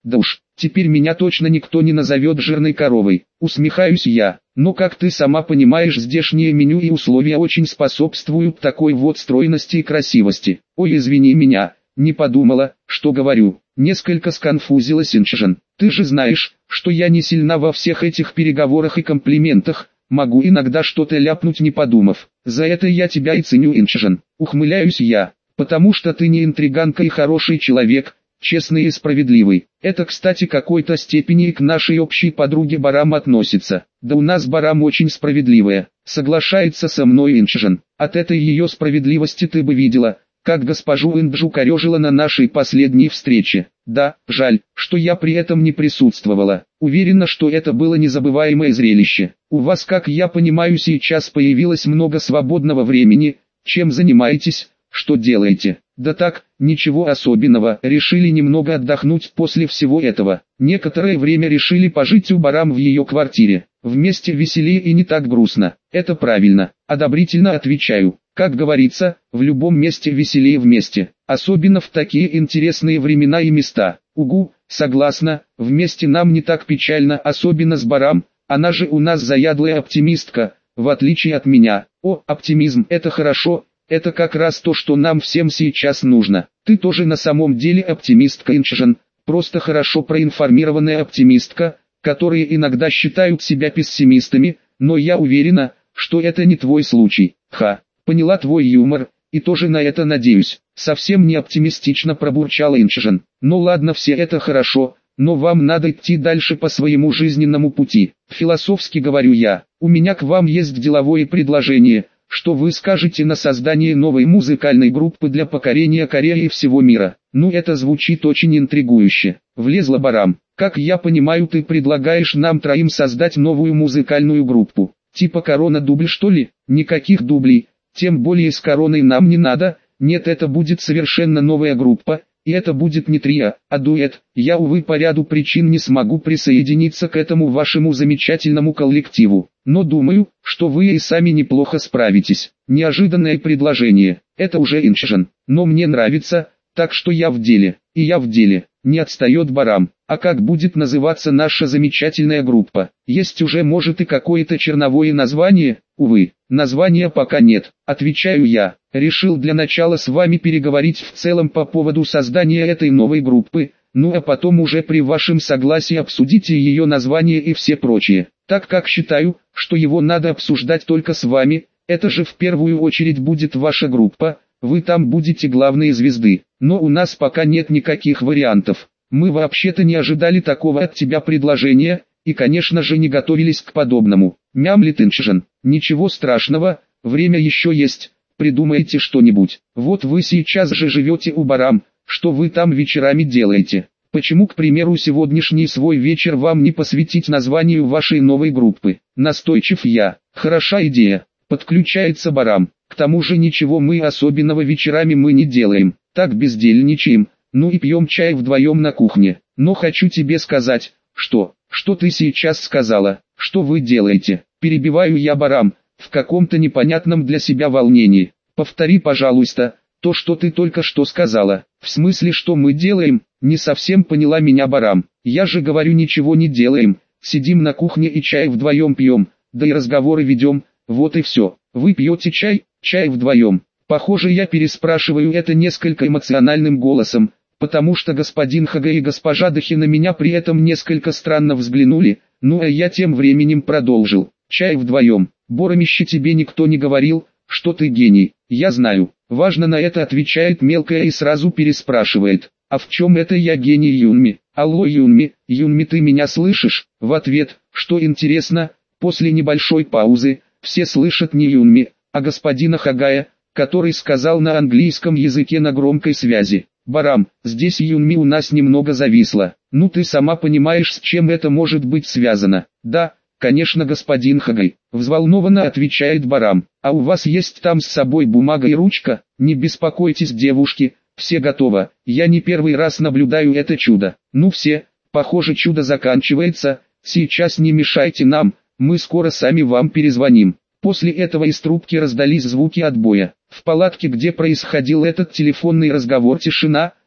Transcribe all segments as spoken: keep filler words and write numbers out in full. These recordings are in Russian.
Да уж, теперь меня точно никто не назовет жирной коровой. Усмехаюсь я. Но как ты сама понимаешь, здешнее меню и условия очень способствуют такой вот стройности и красивости. Ой, извини меня, не подумала, что говорю. Несколько сконфузилась Инчжен. Ты же знаешь, что я не сильна во всех этих переговорах и комплиментах. Могу иногда что-то ляпнуть, не подумав. За это я тебя и ценю, Инчжен. Ухмыляюсь я, потому что ты не интриганка и хороший человек, честный и справедливый. Это, кстати, какой-то степени и к нашей общей подруге Барам относится. Да у нас Барам очень справедливая. Соглашается со мной Инчжен. От этой ее справедливости ты бы видела, как госпожу Инджу корежила на нашей последней встрече. Да, жаль, что я при этом не присутствовала. Уверена, что это было незабываемое зрелище. У вас, как я понимаю, сейчас появилось много свободного времени. Чем занимаетесь? Что делаете? Да так, ничего особенного, решили немного отдохнуть после всего этого. Некоторое время решили пожить у Барам в ее квартире. Вместе веселее и не так грустно. Это правильно, одобрительно отвечаю. Как говорится, в любом месте веселее вместе. Особенно в такие интересные времена и места. Угу, согласна, вместе нам не так печально, особенно с Барам. Она же у нас заядлая оптимистка, в отличие от меня. О, оптимизм, это хорошо. Это как раз то, что нам всем сейчас нужно. Ты тоже на самом деле оптимистка, Инчжен, просто хорошо проинформированная оптимистка, которые иногда считают себя пессимистами, но я уверена, что это не твой случай. Ха, поняла твой юмор, и тоже на это надеюсь. Совсем не оптимистично пробурчала Инчжен. Ну ладно, все это хорошо, но вам надо идти дальше по своему жизненному пути. Философски говорю я, у меня к вам есть деловое предложение. Что вы скажете на создание новой музыкальной группы для покорения Кореи и всего мира? Ну, это звучит очень интригующе. Влезла Барам. Как я понимаю, ты предлагаешь нам троим создать новую музыкальную группу. Типа корона дубль, что ли? Никаких дублей. Тем более с короной нам не надо. Нет, это будет совершенно новая группа. И это будет не трио, а дуэт. Я, увы, по ряду причин не смогу присоединиться к этому вашему замечательному коллективу. Но думаю, что вы и сами неплохо справитесь. Неожиданное предложение. Это уже Инчжен. Но мне нравится, так что я в деле. И я в деле. Не отстает Барам. А как будет называться наша замечательная группа? Есть уже, может, и какое-то черновое название? Увы, названия пока нет. Отвечаю я. Решил для начала с вами переговорить в целом по поводу создания этой новой группы, ну а потом уже при вашем согласии обсудите ее название и все прочее. Так как считаю, что его надо обсуждать только с вами, это же в первую очередь будет ваша группа, вы там будете главные звезды. Но у нас пока нет никаких вариантов. Мы вообще-то не ожидали такого от тебя предложения, и конечно же не готовились к подобному. Мямлит Инчжен. Ничего страшного, время еще есть. Придумайте что-нибудь. Вот вы сейчас же живете у Барам, что вы там вечерами делаете? Почему, к примеру, сегодняшний свой вечер вам не посвятить названию вашей новой группы? Настойчив я. Хороша идея. Подключается Барам. К тому же ничего мы особенного вечерами мы не делаем. Так бездельничаем, ну и пьем чай вдвоем на кухне. Но хочу тебе сказать, что... Что ты сейчас сказала? Что вы делаете? Перебиваю я Барам, в каком-то непонятном для себя волнении. Повтори, пожалуйста, то, что ты только что сказала. В смысле, что мы делаем? Не совсем поняла меня Барам. Я же говорю, ничего не делаем. Сидим на кухне и чай вдвоем пьем, да и разговоры ведем, вот и все. Вы пьете чай, чай вдвоем. Похоже, я переспрашиваю это несколько эмоциональным голосом, потому что господин Хага и госпожа Дахи на меня при этом несколько странно взглянули, ну а я тем временем продолжил. Чай вдвоем. Боромище, тебе никто не говорил, что ты гений. Я знаю. Важно, на это отвечает мелкая и сразу переспрашивает. А в чем это я гений, Юнми? Алло, Юнми, Юнми, ты меня слышишь? В ответ, что интересно, после небольшой паузы, все слышат не Юнми, а господина Хагая, который сказал на английском языке на громкой связи. Барам, здесь Юнми у нас немного зависла. Ну ты сама понимаешь, с чем это может быть связано. Да, конечно, господин Хагай. Взволнованно отвечает Барам. А у вас есть там с собой бумага и ручка? Не беспокойтесь, девушки, все готово. Я не первый раз наблюдаю это чудо. Ну все, похоже, чудо заканчивается. Сейчас не мешайте нам, мы скоро сами вам перезвоним. После этого из трубки раздались звуки отбоя. В палатке, где происходил этот телефонный разговор, тишина,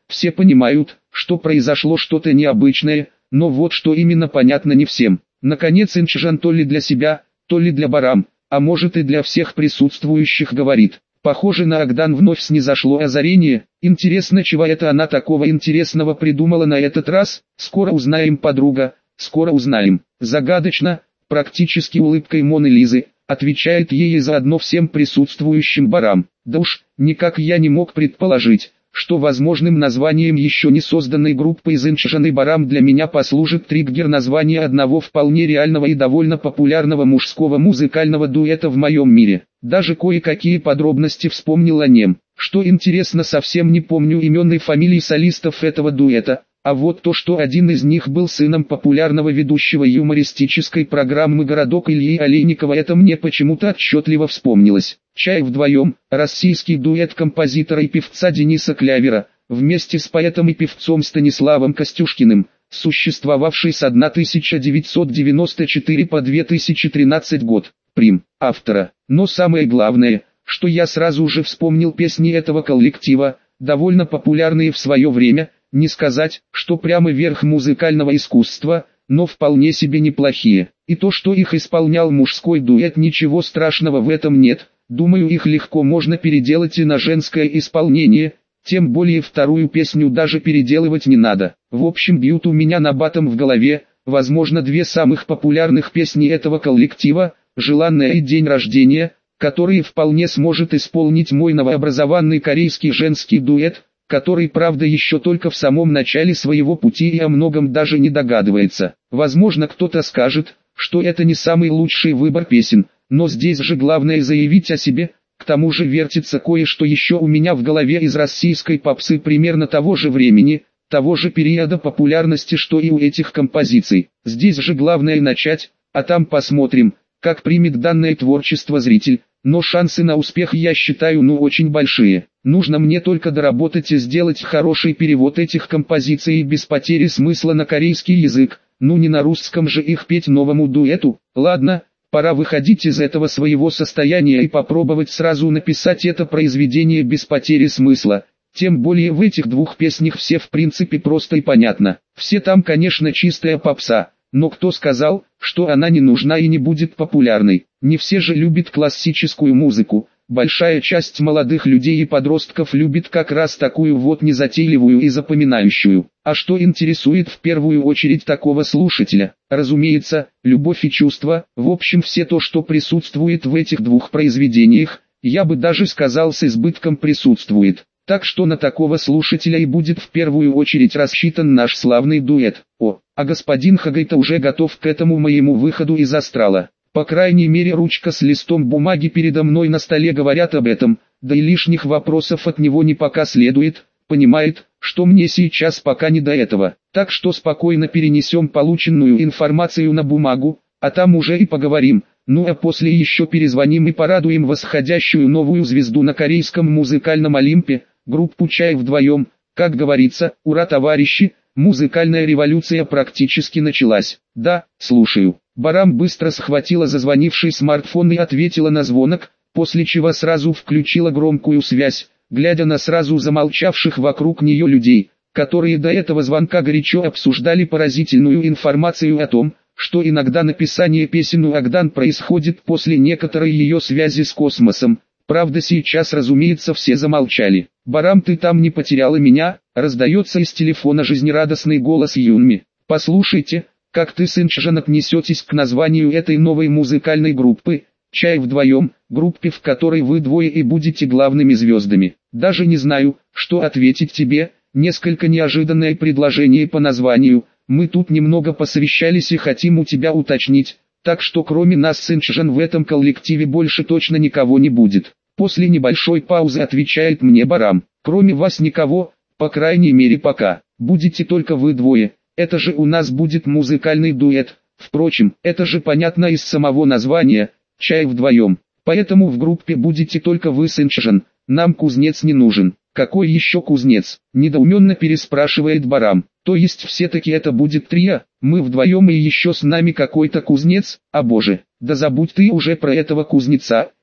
Все понимают, что произошло что-то необычное, но вот что именно понятно не всем. Наконец Инчжан то ли для себя, то ли для Барам, а может и для всех присутствующих говорит. Похоже, на Агдан вновь снизошло озарение. Интересно, чего это она такого интересного придумала на этот раз? Скоро узнаем, подруга, скоро узнаем. Загадочно, практически улыбкой Моны Лизы, отвечает ей и заодно всем присутствующим Барам. Да уж, никак я не мог предположить, что возможным названием еще не созданной группы из Инчжан и Барам для меня послужит триггер названия одного вполне реального и довольно популярного мужского музыкального дуэта в моем мире. Даже кое-какие подробности вспомнил о нем. Что интересно, совсем не помню имен и фамилий солистов этого дуэта, а вот то, что один из них был сыном популярного ведущего юмористической программы «Городок» Ильи Олейникова, это мне почему-то отчетливо вспомнилось. «Чай вдвоем», российский дуэт композитора и певца Дениса Клявера, вместе с поэтом и певцом Станиславом Костюшкиным, существовавший с тысяча девятьсот девяносто четвёртого по две тысячи тринадцатый год. Прим. Автора. Но самое главное, что я сразу же вспомнил песни этого коллектива, довольно популярные в свое время, не сказать, что прямо верх музыкального искусства, но вполне себе неплохие. И то, что их исполнял мужской дуэт, ничего страшного в этом нет. Думаю, их легко можно переделать и на женское исполнение, тем более вторую песню даже переделывать не надо. В общем, бьют у меня набатом в голове, возможно, две самых популярных песни этого коллектива, «Желанная» и «День рождения», которые вполне сможет исполнить мой новообразованный корейский женский дуэт, который, правда, еще только в самом начале своего пути и о многом даже не догадывается. Возможно, кто-то скажет, что это не самый лучший выбор песен, но здесь же главное заявить о себе. К тому же вертится кое-что еще у меня в голове из российской попсы примерно того же времени, того же периода популярности, что и у этих композиций. Здесь же главное начать, а там посмотрим, как примет данное творчество зритель. Но шансы на успех, я считаю, ну очень большие. Нужно мне только доработать и сделать хороший перевод этих композиций без потери смысла на корейский язык. Ну не на русском же их петь новому дуэту. Ладно, пора выходить из этого своего состояния и попробовать сразу написать это произведение без потери смысла. Тем более в этих двух песнях все в принципе просто и понятно. Все там, конечно, чистая попса. Но кто сказал, что она не нужна и не будет популярной? Не все же любят классическую музыку. Большая часть молодых людей и подростков любит как раз такую вот незатейливую и запоминающую. А что интересует в первую очередь такого слушателя? Разумеется, любовь и чувства, в общем все то, что присутствует в этих двух произведениях, я бы даже сказал с избытком присутствует. Так что на такого слушателя и будет в первую очередь рассчитан наш славный дуэт. О, а господин Хагайта уже готов к этому моему выходу из астрала. По крайней мере, ручка с листом бумаги передо мной на столе говорят об этом, да и лишних вопросов от него не пока следует, понимает, что мне сейчас пока не до этого. Так что спокойно перенесем полученную информацию на бумагу, а там уже и поговорим. Ну а после еще перезвоним и порадуем восходящую новую звезду на корейском музыкальном Олимпе, группу «Чай вдвоем». Как говорится, ура, товарищи, музыкальная революция практически началась. Да, слушаю. Барам быстро схватила зазвонивший смартфон и ответила на звонок, после чего сразу включила громкую связь, глядя на сразу замолчавших вокруг нее людей, которые до этого звонка горячо обсуждали поразительную информацию о том, что иногда написание песен у Агдан происходит после некоторой ее связи с космосом. Правда, сейчас, разумеется, все замолчали. «Барам, ты там не потеряла меня?» — раздается из телефона жизнерадостный голос Юнми. «Послушайте, как ты с Инчжан отнесетесь к названию этой новой музыкальной группы, «Чай вдвоем», группе, в которой вы двое и будете главными звездами?» «Даже не знаю, что ответить тебе, несколько неожиданное предложение по названию. Мы тут немного посовещались и хотим у тебя уточнить, так что кроме нас с Инчжан в этом коллективе больше точно никого не будет». После небольшой паузы отвечает мне Барам. «Кроме вас никого, по крайней мере пока. Будете только вы двое. Это же у нас будет музыкальный дуэт. Впрочем, это же понятно из самого названия, «Чай вдвоем». Поэтому в группе будете только вы с Инчжан. Нам кузнец не нужен». «Какой еще кузнец?» – недоуменно переспрашивает Барам. «То есть все-таки это будет трио? Мы вдвоем и еще с нами какой-то кузнец? А боже, да забудь ты уже про этого кузнеца.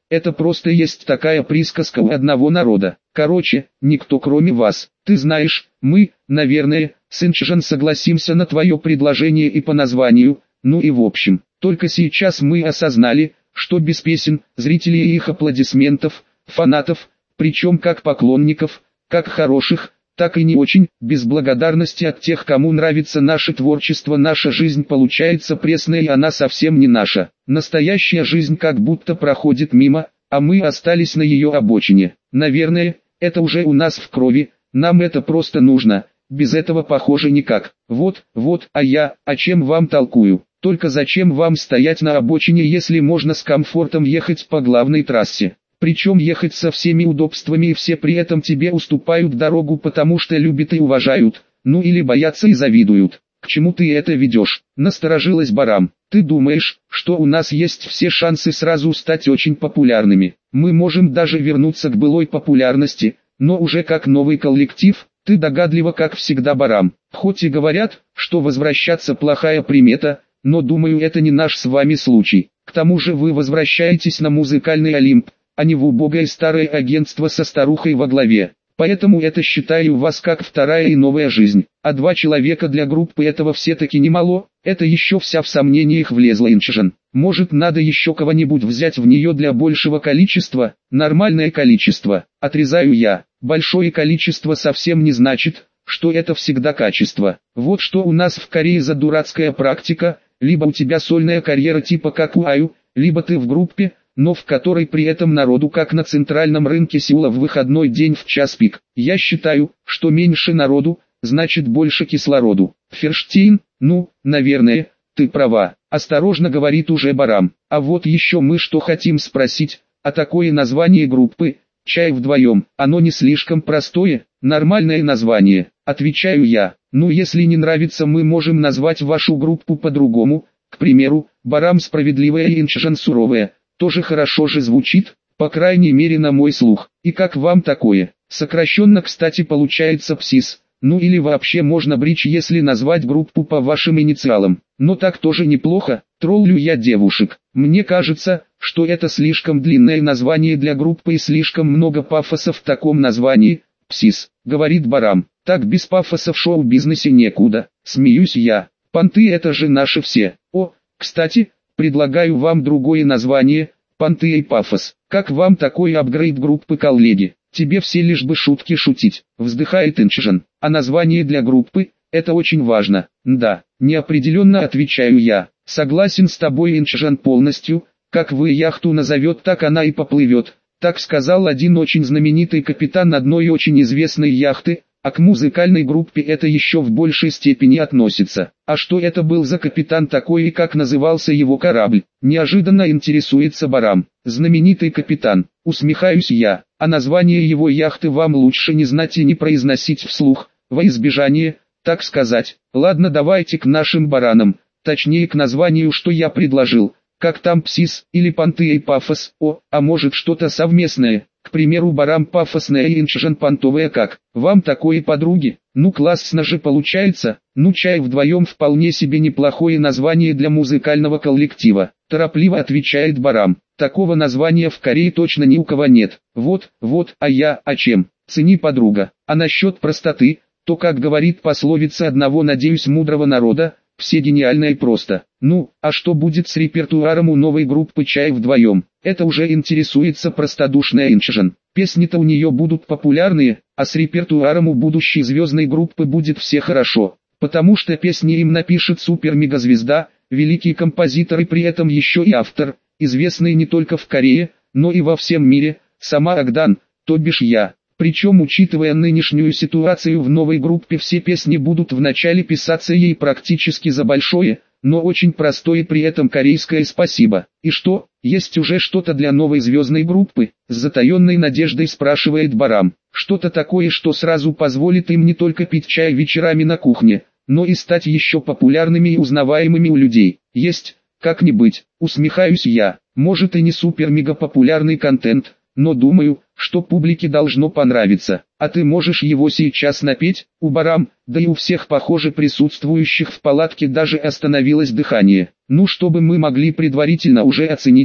это просто есть такая присказка у одного народа. Короче, никто кроме вас. Ты знаешь, мы, наверное, с Инчжен согласимся на твое предложение и по названию, ну и в общем. Только сейчас мы осознали, что без песен, зрителей и их аплодисментов, фанатов, причем как поклонников, как хороших, так и не очень, без благодарности от тех, кому нравится наше творчество, наша жизнь получается пресная и она совсем не наша. Настоящая жизнь как будто проходит мимо, а мы остались на ее обочине. Наверное, это уже у нас в крови, нам это просто нужно, без этого похоже никак. Вот, вот, а я, о чем вам толкую? Только зачем вам стоять на обочине, если можно с комфортом ехать по главной трассе? Причем ехать со всеми удобствами и все при этом тебе уступают дорогу, потому что любят и уважают, ну или боятся и завидуют. К чему ты это ведешь? Насторожилась Барам. Ты думаешь, что у нас есть все шансы сразу стать очень популярными? Мы можем даже вернуться к былой популярности, но уже как новый коллектив. Ты догадлива как всегда, Барам. Хоть и говорят, что возвращаться плохая примета, но думаю, это не наш с вами случай. К тому же вы возвращаетесь на музыкальный Олимп, а не в убогое старое агентство со старухой во главе. Поэтому это считаю вас как вторая и новая жизнь. А два человека для группы этого все-таки немало, это еще вся в сомнениях влезла Инчжен. Может, надо еще кого-нибудь взять в нее для большего количества? Нормальное количество, отрезаю я. Большое количество совсем не значит, что это всегда качество. Вот что у нас в Корее за дурацкая практика, либо у тебя сольная карьера типа как у Аю, либо ты в группе, но в которой при этом народу как на центральном рынке Сеула в выходной день в час пик. Я считаю, что меньше народу, значит больше кислороду. Ферштейн, ну, наверное, ты права, осторожно говорит уже Барам. А вот еще мы что хотим спросить, а такое название группы, «Чай вдвоем», оно не слишком простое, нормальное название, отвечаю я. Ну если не нравится, мы можем назвать вашу группу по-другому, к примеру, Барам справедливая и Инчжен суровая. Тоже хорошо же звучит, по крайней мере на мой слух. И как вам такое? Сокращенно, кстати, получается ПСИС, ну или вообще можно Бридж, если назвать группу по вашим инициалам. Но так тоже неплохо, троллю я девушек. Мне кажется, что это слишком длинное название для группы и слишком много пафоса в таком названии. ПСИС, говорит Барам, так без пафоса в шоу-бизнесе некуда. Смеюсь я, понты это же наши все. О, кстати, предлагаю вам другое название, понты и пафос. Как вам такой апгрейд группы, коллеги? Тебе все лишь бы шутки шутить, вздыхает Инчжен. А название для группы, это очень важно. Да, неопределенно отвечаю я. Согласен с тобой, Инчжен, полностью. Как вы яхту назовет, так она и поплывет. Так сказал один очень знаменитый капитан одной очень известной яхты. А к музыкальной группе это еще в большей степени относится. А что это был за капитан такой и как назывался его корабль? Неожиданно интересуется Барам. Знаменитый капитан, усмехаюсь я. А название его яхты вам лучше не знать и не произносить вслух, во избежание, так сказать. Ладно, давайте к нашим баранам, точнее к названию, что я предложил. Как там ПСИС, или понты и пафос, о, а может что-то совместное. К примеру, Барам пафосная и Инчжен понтовая, как вам такое, подруги? Ну классно же получается. Ну чай вдвоем вполне себе неплохое название для музыкального коллектива. Торопливо отвечает Барам. Такого названия в Корее точно ни у кого нет. Вот, вот, а я, а чем? Цени, подруга. А насчет простоты, то как говорит пословица одного, надеюсь, мудрого народа, все гениально и просто. Ну, а что будет с репертуаром у новой группы «Чай вдвоем»? Это уже интересуется простодушная Инчжен. Песни-то у нее будут популярные, а с репертуаром у будущей звездной группы будет все хорошо. Потому что песни им напишет супер-мегазвезда, великий композитор и при этом еще и автор, известный не только в Корее, но и во всем мире, сама Агдан, то бишь я. Причем, учитывая нынешнюю ситуацию в новой группе, все песни будут вначале писаться ей практически за большое, но очень простое при этом корейское спасибо. И что, есть уже что-то для новой звездной группы? С затаенной надеждой спрашивает Барам. Что-то такое, что сразу позволит им не только пить чай вечерами на кухне, но и стать еще популярными и узнаваемыми у людей. Есть, как не быть, усмехаюсь я. Может и не супер-мега популярный контент, но думаю, что публике должно понравиться. А ты можешь его сейчас напеть? У Барам, да и у всех, похоже, присутствующих в палатке даже остановилось дыхание. Ну, чтобы мы могли предварительно уже оценить,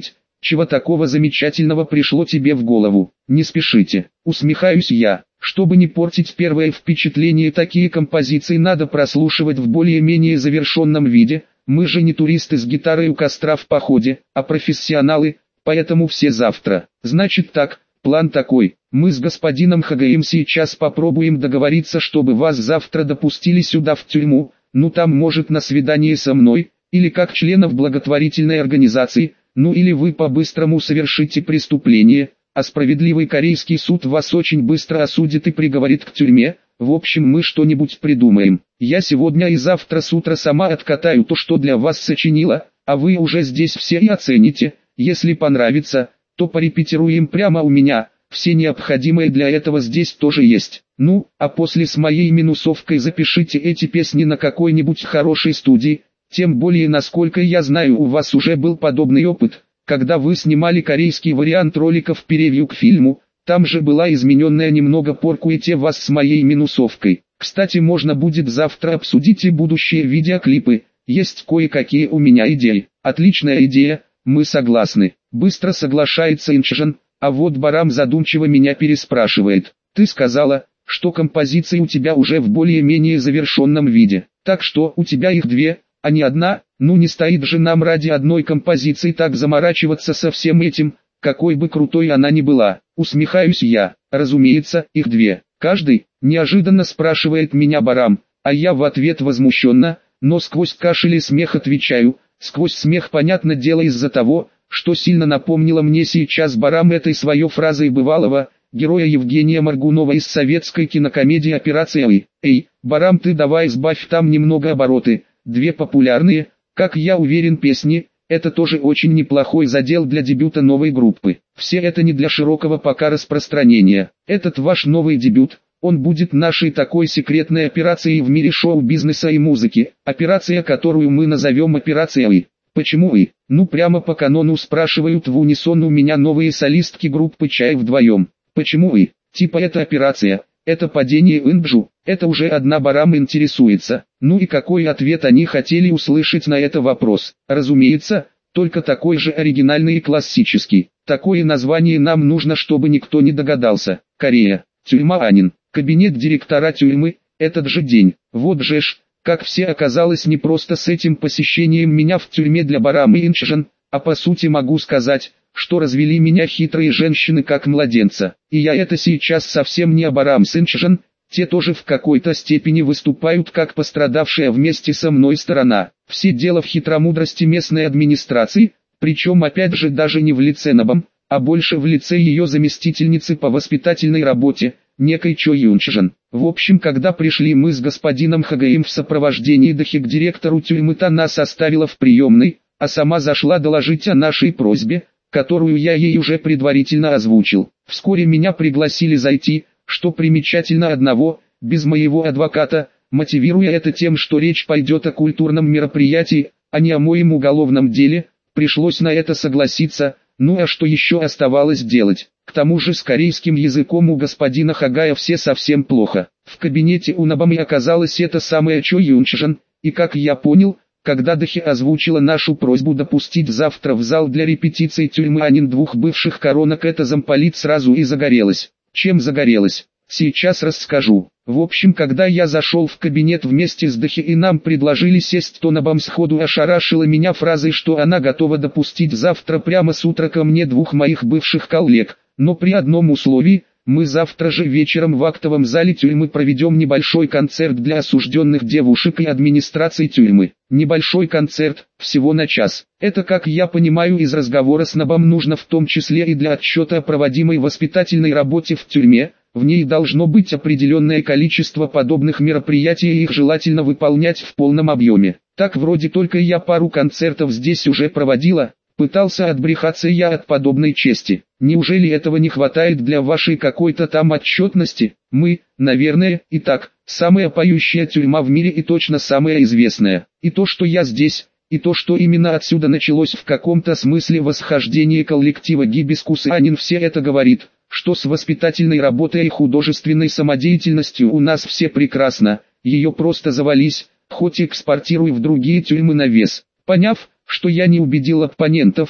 Чего такого замечательного пришло тебе в голову? Не спешите, усмехаюсь я. Чтобы не портить первое впечатление, такие композиции надо прослушивать в более-менее завершенном виде. Мы же не туристы с гитарой у костра в походе, а профессионалы, поэтому все завтра. Значит так, план такой. Мы с господином ХГМ сейчас попробуем договориться, чтобы вас завтра допустили сюда в тюрьму, ну там может на свидание со мной, или как членов благотворительной организации, ну или вы по-быстрому совершите преступление, а справедливый корейский суд вас очень быстро осудит и приговорит к тюрьме. В общем, мы что-нибудь придумаем. Я сегодня и завтра с утра сама откатаю то, что для вас сочинила, а вы уже здесь все и оцените. Если понравится, то порепетируем прямо у меня, все необходимое для этого здесь тоже есть. Ну, а после с моей минусовкой запишите эти песни на какой-нибудь хорошей студии, тем более, насколько я знаю, у вас уже был подобный опыт, когда вы снимали корейский вариант роликов превью к фильму. Там же была измененная немного поркуете вас с моей минусовкой. Кстати, можно будет завтра обсудить и будущие видеоклипы. Есть кое-какие у меня идеи. Отличная идея, мы согласны. Быстро соглашается Инчжан, а вот Барам задумчиво меня переспрашивает. Ты сказала, что композиции у тебя уже в более-менее завершенном виде. Так что у тебя их две, а не одна. Ну не стоит же нам ради одной композиции так заморачиваться со всем этим, какой бы крутой она ни была. Усмехаюсь я. Разумеется, их две. Каждый, неожиданно спрашивает меня Барам, а я в ответ возмущенно, но сквозь кашель и смех отвечаю. Сквозь смех, понятно дело, из-за того, что сильно напомнило мне сейчас Барам этой своей фразой бывалого героя Евгения Моргунова из советской кинокомедии «Операция Ы». Эй, Барам, ты давай сбавь там немного обороты. Две популярные, как я уверен, песни. Это тоже очень неплохой задел для дебюта новой группы. Все это не для широкого пока распространения. Этот ваш новый дебют, он будет нашей такой секретной операцией в мире шоу-бизнеса и музыки. Операция, которую мы назовем «Операция Ы». Почему Ы? Ну прямо по канону спрашивают в унисон у меня новые солистки группы «Чай» вдвоем. Почему Ы? Типа это операция, это падение Инджу, это уже одна Барам интересуется. Ну и какой ответ они хотели услышать на этот вопрос? Разумеется, только такой же оригинальный и классический. Такое название нам нужно, чтобы никто не догадался. Корея, тюрьма Анин, кабинет директора тюрьмы, этот же день. Вот же ж, как все оказалось не просто с этим посещением меня в тюрьме для Барам и Инчжан, а по сути могу сказать, что развели меня хитрые женщины как младенца. И я это сейчас совсем не о Барам с Инчжан. Те тоже в какой-то степени выступают как пострадавшая вместе со мной сторона. Все дело в хитромудрости местной администрации, причем опять же даже не в лице Набам, а больше в лице ее заместительницы по воспитательной работе, некой Чо Юнчжан. В общем, когда пришли мы с господином ХГМ в сопровождении Дахи к директору тюрьмы, та нас оставила в приемной, а сама зашла доложить о нашей просьбе, которую я ей уже предварительно озвучил. Вскоре меня пригласили зайти, что примечательно одного, без моего адвоката, мотивируя это тем, что речь пойдет о культурном мероприятии, а не о моем уголовном деле, пришлось на это согласиться. Ну а что еще оставалось делать? К тому же с корейским языком у господина Хагая все совсем плохо. В кабинете у Набамы оказалась эта самая Чо Юнчжан, и как я понял, когда Дахи озвучила нашу просьбу допустить завтра в зал для репетиций тюрьмы Анин двух бывших коронок, эта замполит сразу и загорелась. Чем загорелась? Сейчас расскажу. В общем, когда я зашел в кабинет вместе с Дахи и нам предложили сесть, то Набам сходу ошарашила меня фразой, что она готова допустить завтра прямо с утра ко мне двух моих бывших коллег, но при одном условии: мы завтра же вечером в актовом зале тюрьмы проведем небольшой концерт для осужденных девушек и администрации тюрьмы. Небольшой концерт, всего на час. Это, как я понимаю из разговора с Набам, нужно в том числе и для отчета о проводимой воспитательной работе в тюрьме. В ней должно быть определенное количество подобных мероприятий, и их желательно выполнять в полном объеме. Так вроде только я пару концертов здесь уже проводила. Пытался отбрехаться я от подобной чести. Неужели этого не хватает для вашей какой-то там отчетности? Мы, наверное, и так, самая поющая тюрьма в мире и точно самая известная. И то, что я здесь, и то, что именно отсюда началось в каком-то смысле восхождение коллектива Гибискус и Анин, все это говорит, что с воспитательной работой и художественной самодеятельностью у нас все прекрасно, ее просто завались, хоть экспортируй в другие тюрьмы на вес. Поняв, что я не убедил оппонентов,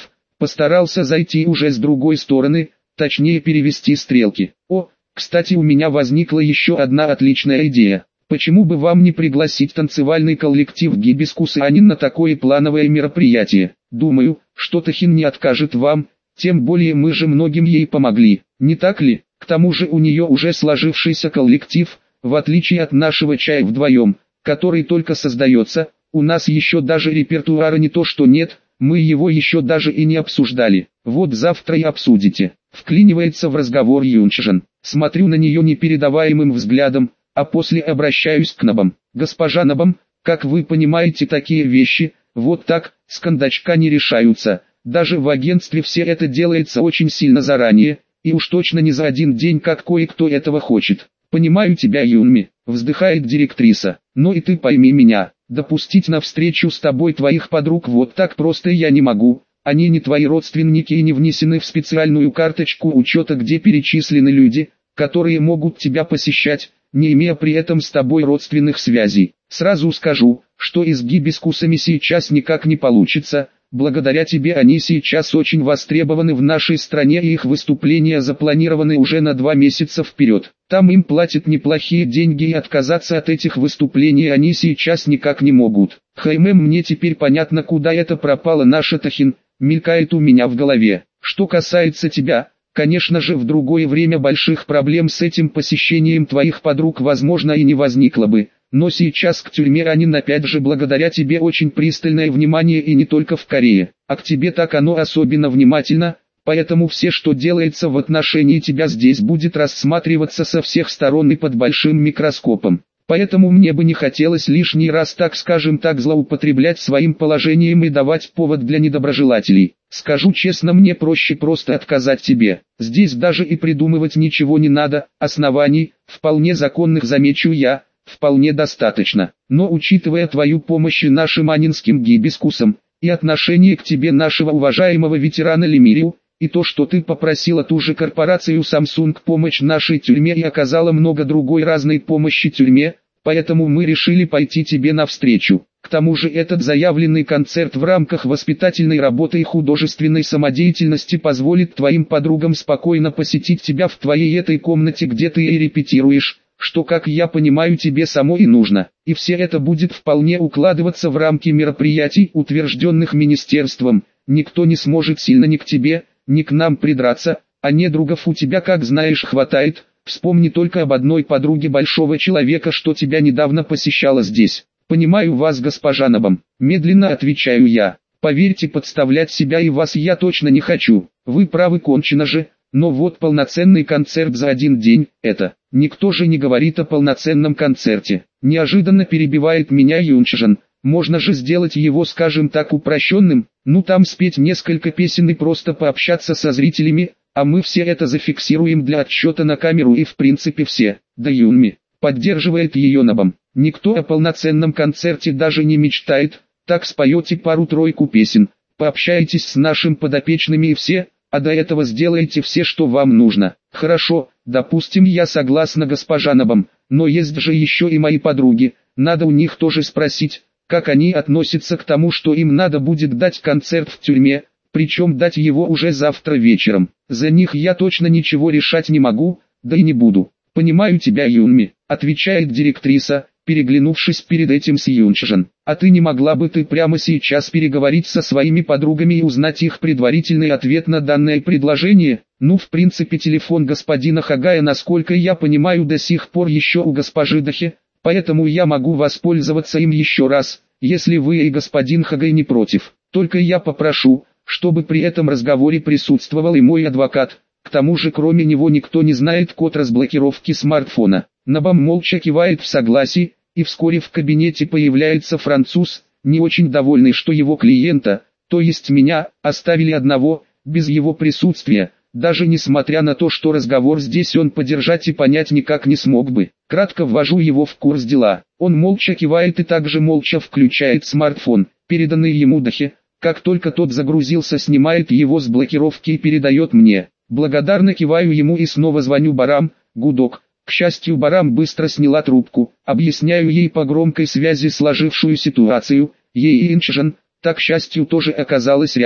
Постарался зайти уже с другой стороны, точнее перевести стрелки. О, кстати, у меня возникла еще одна отличная идея. Почему бы вам не пригласить танцевальный коллектив Гибискус Анин на такое плановое мероприятие? Думаю, что Тахин не откажет вам, тем более мы же многим ей помогли, не так ли? К тому же у нее уже сложившийся коллектив, в отличие от нашего чая вдвоем, который только создается, у нас еще даже репертуара не то что нет, мы его еще даже и не обсуждали. Вот завтра и обсудите. Вклинивается в разговор Юнчжан. Смотрю на нее непередаваемым взглядом, а после обращаюсь к Набам. Госпожа Набам, как вы понимаете, такие вещи, вот так, с кондачка не решаются. Даже в агентстве все это делается очень сильно заранее, и уж точно не за один день, как кое-кто этого хочет. Понимаю тебя, Юнми, вздыхает директриса, но и ты пойми меня, допустить на встречу с тобой твоих подруг вот так просто я не могу. Они не твои родственники и не внесены в специальную карточку учета, где перечислены люди, которые могут тебя посещать, не имея при этом с тобой родственных связей. Сразу скажу, что и с гибискусами сейчас никак не получится. Благодаря тебе они сейчас очень востребованы в нашей стране, и их выступления запланированы уже на два месяца вперед. Там им платят неплохие деньги, и отказаться от этих выступлений они сейчас никак не могут. Хаймэм, мне теперь понятно, куда это пропала наша Тахин, мелькает у меня в голове. Что касается тебя, конечно же, в другое время больших проблем с этим посещением твоих подруг возможно и не возникло бы. Но сейчас к тюрьме Анин опять же благодаря тебе очень пристальное внимание, и не только в Корее, а к тебе так оно особенно внимательно, поэтому все, что делается в отношении тебя здесь, будет рассматриваться со всех сторон и под большим микроскопом. Поэтому мне бы не хотелось лишний раз, так скажем так, злоупотреблять своим положением и давать повод для недоброжелателей. Скажу честно, мне проще просто отказать тебе. Здесь даже и придумывать ничего не надо, оснований, вполне законных, замечу я, вполне достаточно. Но учитывая твою помощь нашим анинским гибискусам, и отношение к тебе нашего уважаемого ветерана Лемирию, и то, что ты попросила ту же корпорацию Samsung помочь нашей тюрьме и оказала много другой разной помощи тюрьме, поэтому мы решили пойти тебе навстречу. К тому же этот заявленный концерт в рамках воспитательной работы и художественной самодеятельности позволит твоим подругам спокойно посетить тебя в твоей этой комнате, где ты и репетируешь, что, как я понимаю, тебе самой и нужно. И все это будет вполне укладываться в рамки мероприятий, утвержденных министерством. Никто не сможет сильно ни к тебе, ни к нам придраться, а недругов у тебя, как знаешь, хватает. Вспомни только об одной подруге большого человека, что тебя недавно посещала здесь. Понимаю вас, госпожа Набам, медленно отвечаю я. Поверьте, подставлять себя и вас я точно не хочу. Вы правы, кончено же. Но вот полноценный концерт за один день, это, никто же не говорит о полноценном концерте. Неожиданно перебивает меня Юнчжан. Можно же сделать его, скажем так, упрощенным, ну там спеть несколько песен и просто пообщаться со зрителями, а мы все это зафиксируем для отсчета на камеру, и в принципе все. Да, Юнми, поддерживает ее Набам. Никто о полноценном концерте даже не мечтает, так споете пару-тройку песен, пообщаетесь с нашими подопечными и все, а до этого сделайте все, что вам нужно. Хорошо, допустим, я согласна, госпожа Набам, но есть же еще и мои подруги, надо у них тоже спросить, как они относятся к тому, что им надо будет дать концерт в тюрьме, причем дать его уже завтра вечером. За них я точно ничего решать не могу, да и не буду. Понимаю тебя, Юнми, отвечает директриса, переглянувшись перед этим с Юнчжан. А ты не могла бы ты прямо сейчас переговорить со своими подругами и узнать их предварительный ответ на данное предложение? Ну, в принципе, телефон господина Хагая, насколько я понимаю, до сих пор еще у госпожи Дахи, поэтому я могу воспользоваться им еще раз, если вы и господин Хагай не против. Только я попрошу, чтобы при этом разговоре присутствовал и мой адвокат. К тому же, кроме него никто не знает код разблокировки смартфона. Набам молча кивает в согласии, и вскоре в кабинете появляется француз, не очень довольный, что его клиента, то есть меня, оставили одного, без его присутствия, даже несмотря на то, что разговор здесь он поддержать и понять никак не смог бы. Кратко ввожу его в курс дела. Он молча кивает и также молча включает смартфон, переданный ему Дахе. Как только тот загрузился, снимает его с блокировки и передает мне. Благодарно киваю ему и снова звоню Барам. Гудок. К счастью, Барам быстро сняла трубку. Объясняю ей по громкой связи сложившую ситуацию. Ей и Инчжан, так, к счастью, тоже оказалась рядом.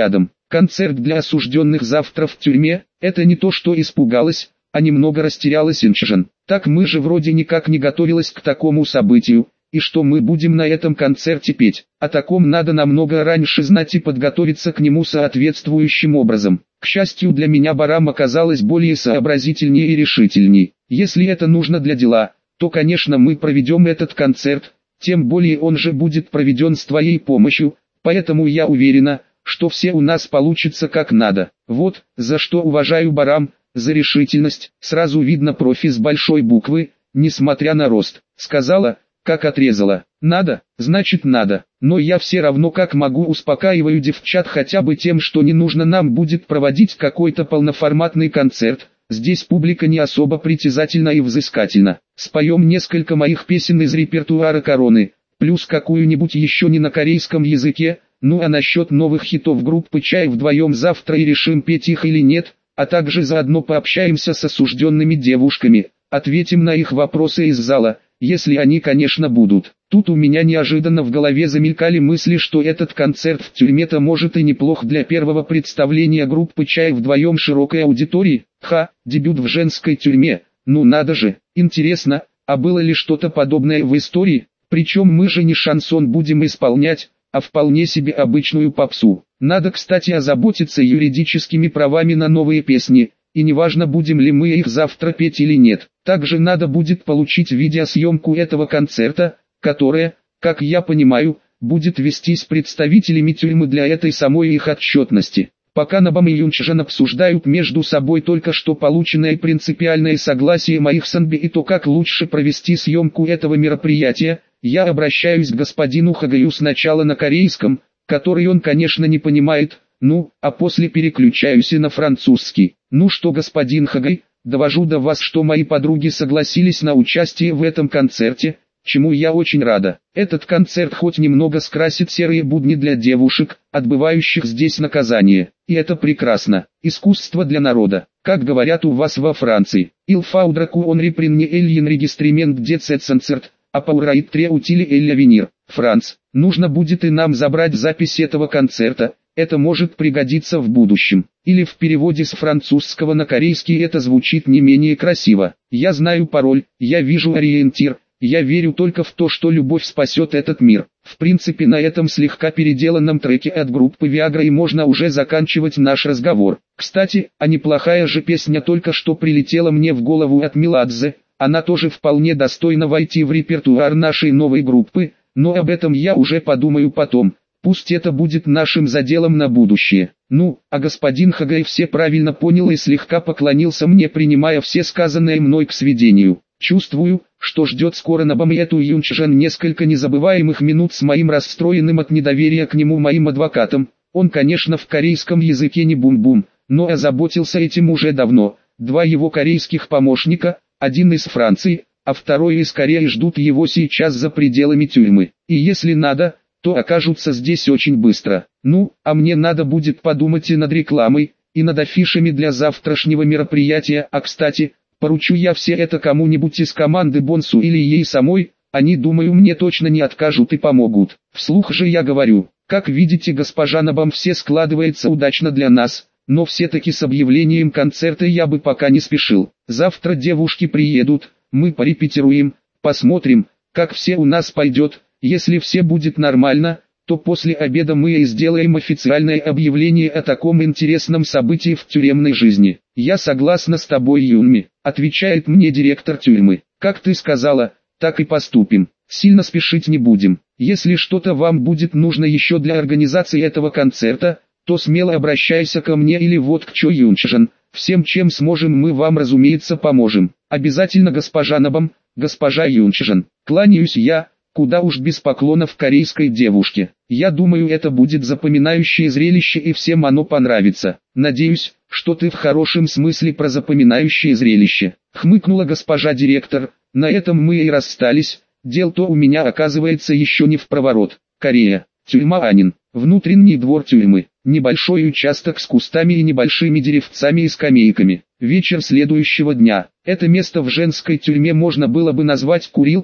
Концерт для осужденных завтра в тюрьме, это не то, что испугалась, а немного растерялась Инчжан. Так мы же вроде никак не готовилась к такому событию, и что мы будем на этом концерте петь. О таком надо намного раньше знать и подготовиться к нему соответствующим образом. К счастью для меня, Барам оказалась более сообразительнее и решительней. Если это нужно для дела, то конечно мы проведем этот концерт, тем более он же будет проведен с твоей помощью, поэтому я уверена, что все у нас получится как надо. Вот, за что уважаю Барам, за решительность, сразу видно профи с большой буквы, несмотря на рост. Сказала, как отрезала. Надо, значит надо, но я все равно как могу успокаиваю девчат хотя бы тем, что не нужно нам будет проводить какой-то полноформатный концерт. Здесь публика не особо притязательна и взыскательна. Споем несколько моих песен из репертуара Короны, плюс какую-нибудь еще не на корейском языке. Ну а насчет новых хитов группы Чай вдвоем завтра и решим петь их или нет, а также заодно пообщаемся с осужденными девушками, ответим на их вопросы из зала, если они конечно будут. Тут у меня неожиданно в голове замелькали мысли, что этот концерт в тюрьме-то может и неплох для первого представления группы Чай вдвоем широкой аудитории. Ха, дебют в женской тюрьме, ну надо же, интересно, а было ли что-то подобное в истории? Причем мы же не шансон будем исполнять, а вполне себе обычную попсу. Надо, кстати, озаботиться юридическими правами на новые песни, и неважно, будем ли мы их завтра петь или нет. Также надо будет получить видеосъемку этого концерта, которая, как я понимаю, будет вестись представителями тюрьмы для этой самой их отчетности. Пока Набам и Юнчжан обсуждают между собой только что полученное принципиальное согласие моих Санби и то, как лучше провести съемку этого мероприятия, я обращаюсь к господину Хагаю сначала на корейском, который он конечно не понимает, ну, а после переключаюсь и на французский. Ну что, господин Хагай, довожу до вас, что мои подруги согласились на участие в этом концерте, чему я очень рада. Этот концерт хоть немного скрасит серые будни для девушек, отбывающих здесь наказание. И это прекрасно. Искусство для народа. Как говорят у вас во Франции. Il faudra qu'on reprenne l'enregistrement de cet concert, а pour très utile et l'avenir. Франц, нужно будет и нам забрать запись этого концерта. Это может пригодиться в будущем. Или в переводе с французского на корейский это звучит не менее красиво. Я знаю пароль, я вижу ориентир. Я верю только в то, что любовь спасет этот мир. В принципе, на этом слегка переделанном треке от группы Viagra и можно уже заканчивать наш разговор. Кстати, а неплохая же песня только что прилетела мне в голову от Меладзе. Она тоже вполне достойна войти в репертуар нашей новой группы, но об этом я уже подумаю потом. Пусть это будет нашим заделом на будущее. Ну, а господин Хагай все правильно понял и слегка поклонился мне, принимая все сказанное мной к сведению. Чувствую, что ждет скоро Набам и эту Юнчжан несколько незабываемых минут с моим расстроенным от недоверия к нему моим адвокатом. Он, конечно, в корейском языке не бум-бум, но озаботился этим уже давно. Два его корейских помощника, один из Франции, а второй из Кореи, ждут его сейчас за пределами тюрьмы. И если надо, то окажутся здесь очень быстро. Ну, а мне надо будет подумать и над рекламой, и над афишами для завтрашнего мероприятия. А кстати, поручу я все это кому-нибудь из команды Бонсу или ей самой, они, думаю, мне точно не откажут и помогут. Вслух же я говорю, как видите, госпожа Набам, все складывается удачно для нас, но все-таки с объявлением концерта я бы пока не спешил. Завтра девушки приедут, мы порепетируем, посмотрим, как все у нас пойдет. Если все будет нормально, то после обеда мы и сделаем официальное объявление о таком интересном событии в тюремной жизни. Я согласна с тобой, Юнми, отвечает мне директор тюрьмы. Как ты сказала, так и поступим. Сильно спешить не будем. Если что-то вам будет нужно еще для организации этого концерта, то смело обращайся ко мне или вот к Чо Юнчжан. Всем, чем сможем, мы вам, разумеется, поможем. Обязательно, госпожа Набам, госпожа Юнчжан. Кланяюсь я. Куда уж без поклонов корейской девушке. Я думаю, это будет запоминающее зрелище и всем оно понравится. Надеюсь, что ты в хорошем смысле про запоминающее зрелище. Хмыкнула госпожа директор. На этом мы и расстались. Дел-то у меня оказывается еще не в проворот. Корея. Тюрьма Анин. Внутренний двор тюрьмы. Небольшой участок с кустами и небольшими деревцами и скамейками. Вечер следующего дня. Это место в женской тюрьме можно было бы назвать курилкой.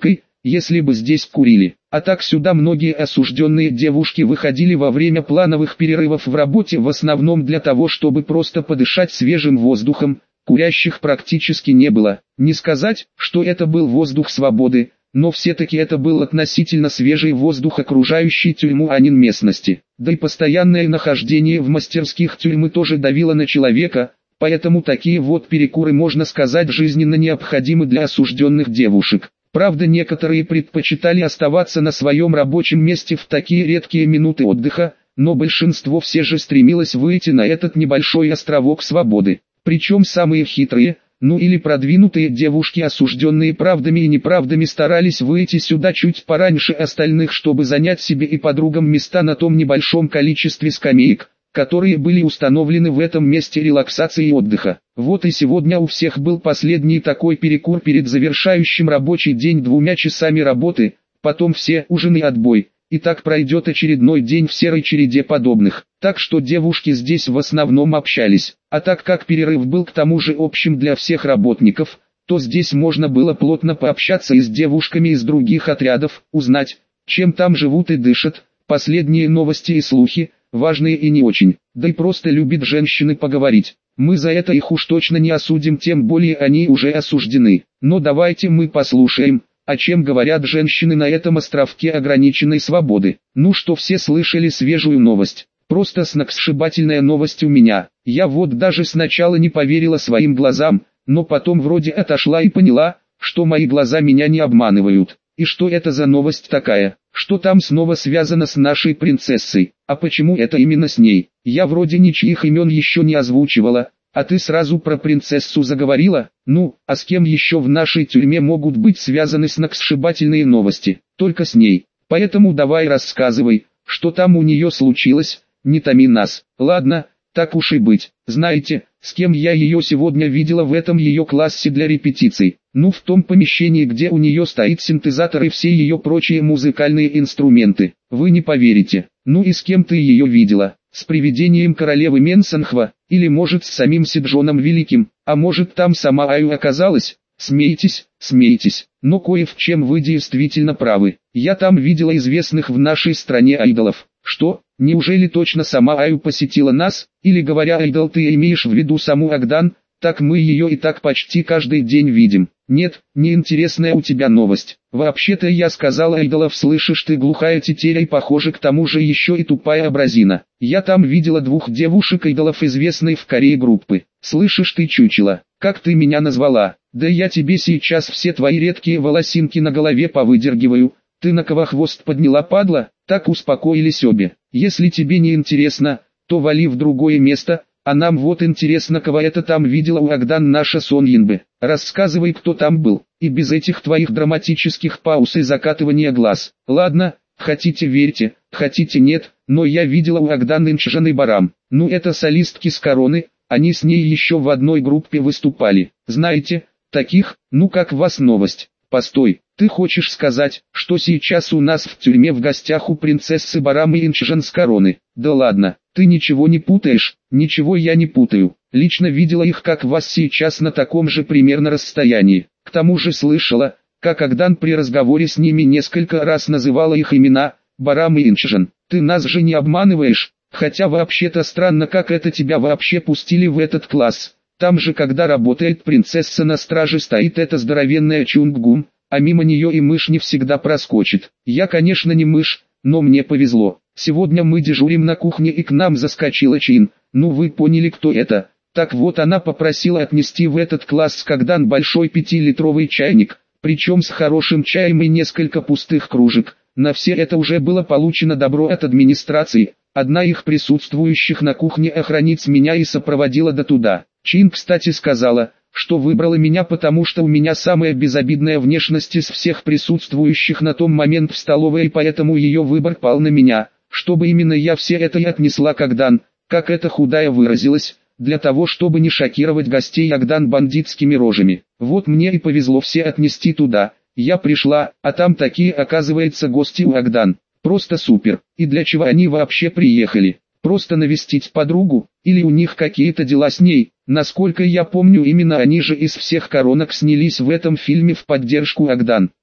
если бы здесь курили. А так сюда многие осужденные девушки выходили во время плановых перерывов в работе в основном для того, чтобы просто подышать свежим воздухом. Курящих практически не было. Не сказать, что это был воздух свободы, но все-таки это был относительно свежий воздух окружающей тюрьму Анин местности. Да и постоянное нахождение в мастерских тюрьмы тоже давило на человека, поэтому такие вот перекуры, можно сказать, жизненно необходимы для осужденных девушек. Правда, некоторые предпочитали оставаться на своем рабочем месте в такие редкие минуты отдыха, но большинство все же стремилось выйти на этот небольшой островок свободы. Причем самые хитрые, ну или продвинутые девушки, осужденные правдами и неправдами, старались выйти сюда чуть пораньше остальных, чтобы занять себе и подругам места на том небольшом количестве скамеек, которые были установлены в этом месте релаксации и отдыха. Вот и сегодня у всех был последний такой перекур перед завершающим рабочий день двумя часами работы, потом все ужин и отбой. И так пройдет очередной день в серой череде подобных. Так что девушки здесь в основном общались. А так как перерыв был к тому же общим для всех работников, то здесь можно было плотно пообщаться и с девушками из других отрядов, узнать, чем там живут и дышат, последние новости и слухи, важные и не очень. Да и просто любят женщины поговорить. Мы за это их уж точно не осудим, тем более они уже осуждены. Но давайте мы послушаем, о чем говорят женщины на этом островке ограниченной свободы. Ну что, все слышали свежую новость? Просто сногсшибательная новость у меня. Я вот даже сначала не поверила своим глазам, но потом вроде отошла и поняла, что мои глаза меня не обманывают. И что это за новость такая? Что там снова связано с нашей принцессой? А почему это именно с ней? Я вроде ничьих имен еще не озвучивала. А ты сразу про принцессу заговорила? Ну, а с кем еще в нашей тюрьме могут быть связаны сногсшибательные новости? Только с ней. Поэтому давай рассказывай, что там у нее случилось, не томи нас. Ладно, так уж и быть. Знаете, с кем я ее сегодня видела в этом ее классе для репетиций? Ну, в том помещении, где у нее стоит синтезатор и все ее прочие музыкальные инструменты. Вы не поверите. Ну и с кем ты ее видела? С привидением королевы Менсанхва, или может с самим Сиджоном Великим, а может там сама Аю оказалась? Смейтесь, смейтесь, но кое в чем вы действительно правы. Я там видела известных в нашей стране айдолов. Что, неужели точно сама Аю посетила нас? Или, говоря айдол, ты имеешь в виду саму Агдан? Так мы ее и так почти каждый день видим. Нет, неинтересная у тебя новость. Вообще-то я сказала айдолов, слышишь ты, глухая тетеря, и похоже к тому же еще и тупая образина. Я там видела двух девушек-айдолов известной в Корее группы. Слышишь ты, чучело, как ты меня назвала? Да я тебе сейчас все твои редкие волосинки на голове повыдергиваю. Ты на кого хвост подняла, падла? Так успокоились обе. Если тебе не интересно, то вали в другое место. А нам вот интересно, кого это там видела у Агдан наша Соньинбе. Рассказывай, кто там был, и без этих твоих драматических пауз и закатывания глаз. Ладно, хотите верьте, хотите нет, но я видела у Агдан Инчжан и Барам. Ну это солистки с Короны, они с ней еще в одной группе выступали. Знаете, таких, ну как вас новость. Постой, ты хочешь сказать, что сейчас у нас в тюрьме в гостях у принцессы Барам и Инчжан с Короны? Да ладно, ты ничего не путаешь? Ничего я не путаю. Лично видела их, как вас сейчас, на таком же примерно расстоянии. К тому же слышала, как Агдан при разговоре с ними несколько раз называла их имена, Барам и Инчжан. Ты нас же не обманываешь? Хотя вообще-то странно, как это тебя вообще пустили в этот класс. Там же, когда работает принцесса, на страже стоит эта здоровенная Чунггум, а мимо нее и мышь не всегда проскочит. Я, конечно, не мышь, но мне повезло. Сегодня мы дежурим на кухне, и к нам заскочила Чин. Ну вы поняли, кто это. Так вот, она попросила отнести в этот класс Кагдан большой пятилитровый чайник, причем с хорошим чаем и несколько пустых кружек. На все это уже было получено добро от администрации. Одна их присутствующих на кухне охранниц меня и сопроводила до туда. Чин, кстати, сказала, что выбрала меня, потому что у меня самая безобидная внешность из всех присутствующих на том момент в столовой, и поэтому ее выбор пал на меня, чтобы именно я все это и отнесла к Агдан, как эта худая выразилась, для того, чтобы не шокировать гостей Агдан бандитскими рожами. Вот мне и повезло все отнести туда. Я пришла, а там такие, оказывается, гости у Агдан. Просто супер. И для чего они вообще приехали? Просто навестить подругу? Или у них какие-то дела с ней? Насколько я помню, именно они же из всех коронок снялись в этом фильме в поддержку Агдан.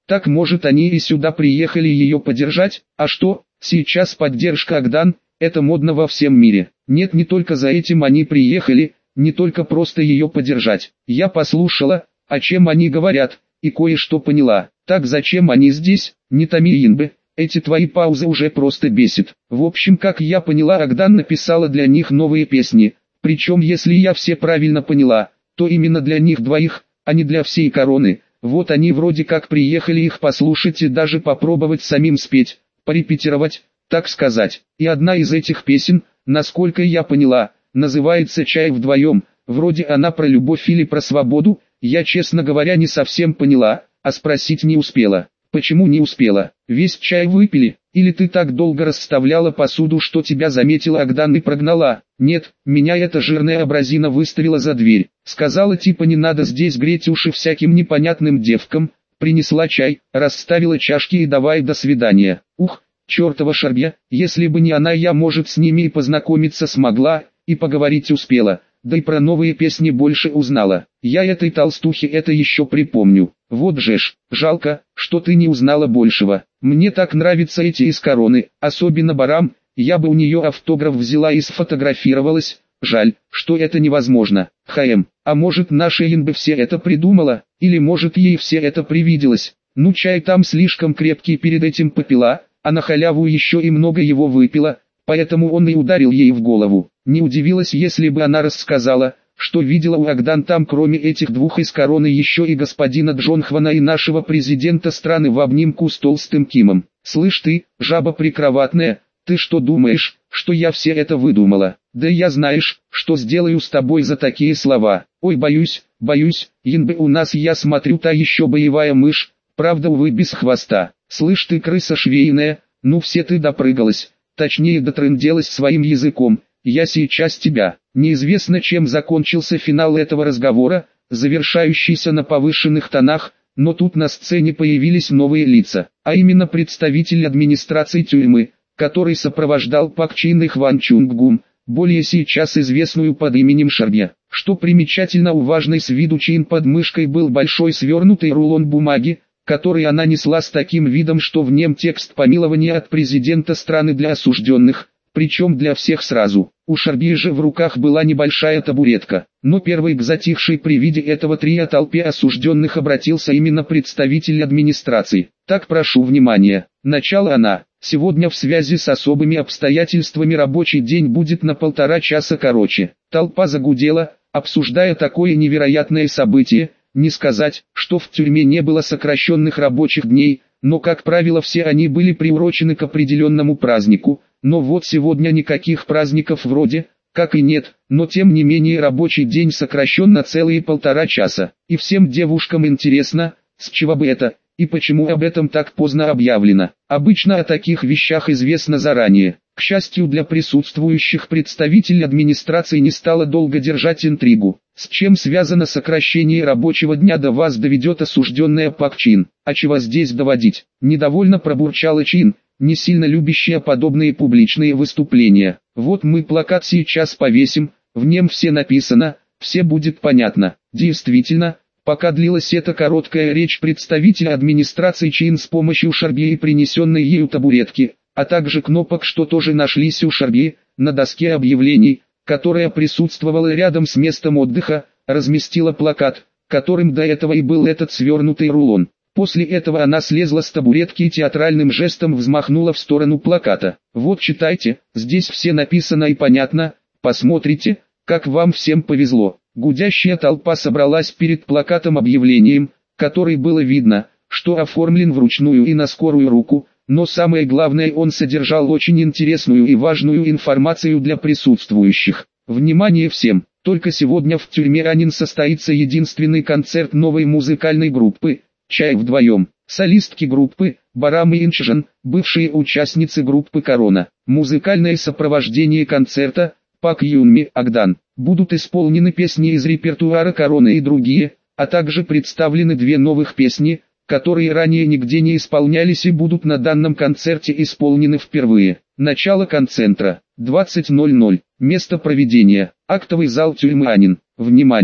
Так может они и сюда приехали ее поддержать? А что, сейчас поддержка Агдан, это модно во всем мире. Нет, не только за этим они приехали, не только просто ее поддержать. Я послушала, о чем они говорят, и кое-что поняла. Так зачем они здесь? Не томи, Инбе, эти твои паузы уже просто бесит. В общем, как я поняла, Агдан написала для них новые песни. Причем, если я все правильно поняла, то именно для них двоих, а не для всей короны. Вот они вроде как приехали их послушать и даже попробовать самим спеть, порепетировать, так сказать. И одна из этих песен, насколько я поняла, называется «Чай вдвоем», вроде она про любовь или про свободу, я, честно говоря, не совсем поняла, а спросить не успела. Почему не успела? Весь чай выпили? Или ты так долго расставляла посуду, что тебя заметила Агдан и прогнала? Нет, меня эта жирная абразина выставила за дверь. Сказала типа не надо здесь греть уши всяким непонятным девкам. Принесла чай, расставила чашки и давай до свидания. Ух, чертова Шарбья, если бы не она, я может с ними и познакомиться смогла, и поговорить успела. Да и про новые песни больше узнала. Я этой толстухе это еще припомню. Вот же ж, жалко, что ты не узнала большего. Мне так нравятся эти из короны, особенно Барам, я бы у нее автограф взяла и сфотографировалась. Жаль, что это невозможно. ХМ, а может наша Инбе все это придумала, или может ей все это привиделось. Ну чай там слишком крепкий перед этим попила, а на халяву еще и много его выпила, поэтому он и ударил ей в голову. Не удивилась, если бы она рассказала, что видела у Агдан там кроме этих двух из короны еще и господина Джонхвана и нашего президента страны в обнимку с толстым Кимом. Слышь ты, жаба прикроватная, ты что думаешь, что я все это выдумала? Да я знаешь, что сделаю с тобой за такие слова. Ой, боюсь, боюсь, Инбе у нас я смотрю та еще боевая мышь, правда увы без хвоста. Слышь ты, крыса швейная, ну все ты допрыгалась, точнее дотрынделась своим языком. Я сейчас тебя. Неизвестно, чем закончился финал этого разговора, завершающийся на повышенных тонах, но тут на сцене появились новые лица, а именно представитель администрации тюрьмы, который сопровождал Пак Чин и Хван Чунггум, более сейчас известную под именем Шарбья. Что примечательно, у важной с виду Чин под мышкой был большой свернутый рулон бумаги, который она несла с таким видом, что в нем текст помилования от президента страны для осужденных, причем для всех сразу. У Шарбьи же в руках была небольшая табуретка, но первый к затихшей при виде этого трия толпе осужденных обратился именно представитель администрации. Так, прошу внимания. Начало она. Сегодня в связи с особыми обстоятельствами рабочий день будет на полтора часа короче. Толпа загудела, обсуждая такое невероятное событие. Не сказать, что в тюрьме не было сокращенных рабочих дней, но как правило все они были приурочены к определенному празднику. Но вот сегодня никаких праздников вроде, как и нет, но тем не менее рабочий день сокращен на целые полтора часа. И всем девушкам интересно, с чего бы это, и почему об этом так поздно объявлено. Обычно о таких вещах известно заранее. К счастью для присутствующих, представитель администрации не стала долго держать интригу. С чем связано сокращение рабочего дня, до вас доведет осужденная Пак Чин. А чего здесь доводить? Недовольно пробурчала Чин, не сильно любящая подобные публичные выступления. Вот мы плакат сейчас повесим, в нем все написано, все будет понятно. Действительно, пока длилась эта короткая речь представителя администрации Чин с помощью Шарбьи и принесенной ею табуретки, а также кнопок, что тоже нашлись у Шарбьи, на доске объявлений, которая присутствовала рядом с местом отдыха, разместила плакат, которым до этого и был этот свернутый рулон. После этого она слезла с табуретки и театральным жестом взмахнула в сторону плаката. Вот читайте, здесь все написано и понятно, посмотрите, как вам всем повезло. Гудящая толпа собралась перед плакатом объявлением, который было видно, что оформлен вручную и на скорую руку, но самое главное, он содержал очень интересную и важную информацию для присутствующих. Внимание всем! Только сегодня в тюрьме Анин состоится единственный концерт новой музыкальной группы «Чай вдвоем». Солистки группы Барам и Инчжан, бывшие участницы группы Корона. Музыкальное сопровождение концерта Пак Юнми, Агдан. Будут исполнены песни из репертуара Короны и другие, а также представлены две новых песни, которые ранее нигде не исполнялись и будут на данном концерте исполнены впервые. Начало концерта. двадцать ноль ноль. Место проведения. Актовый зал тюрьмы Анин. Внимание!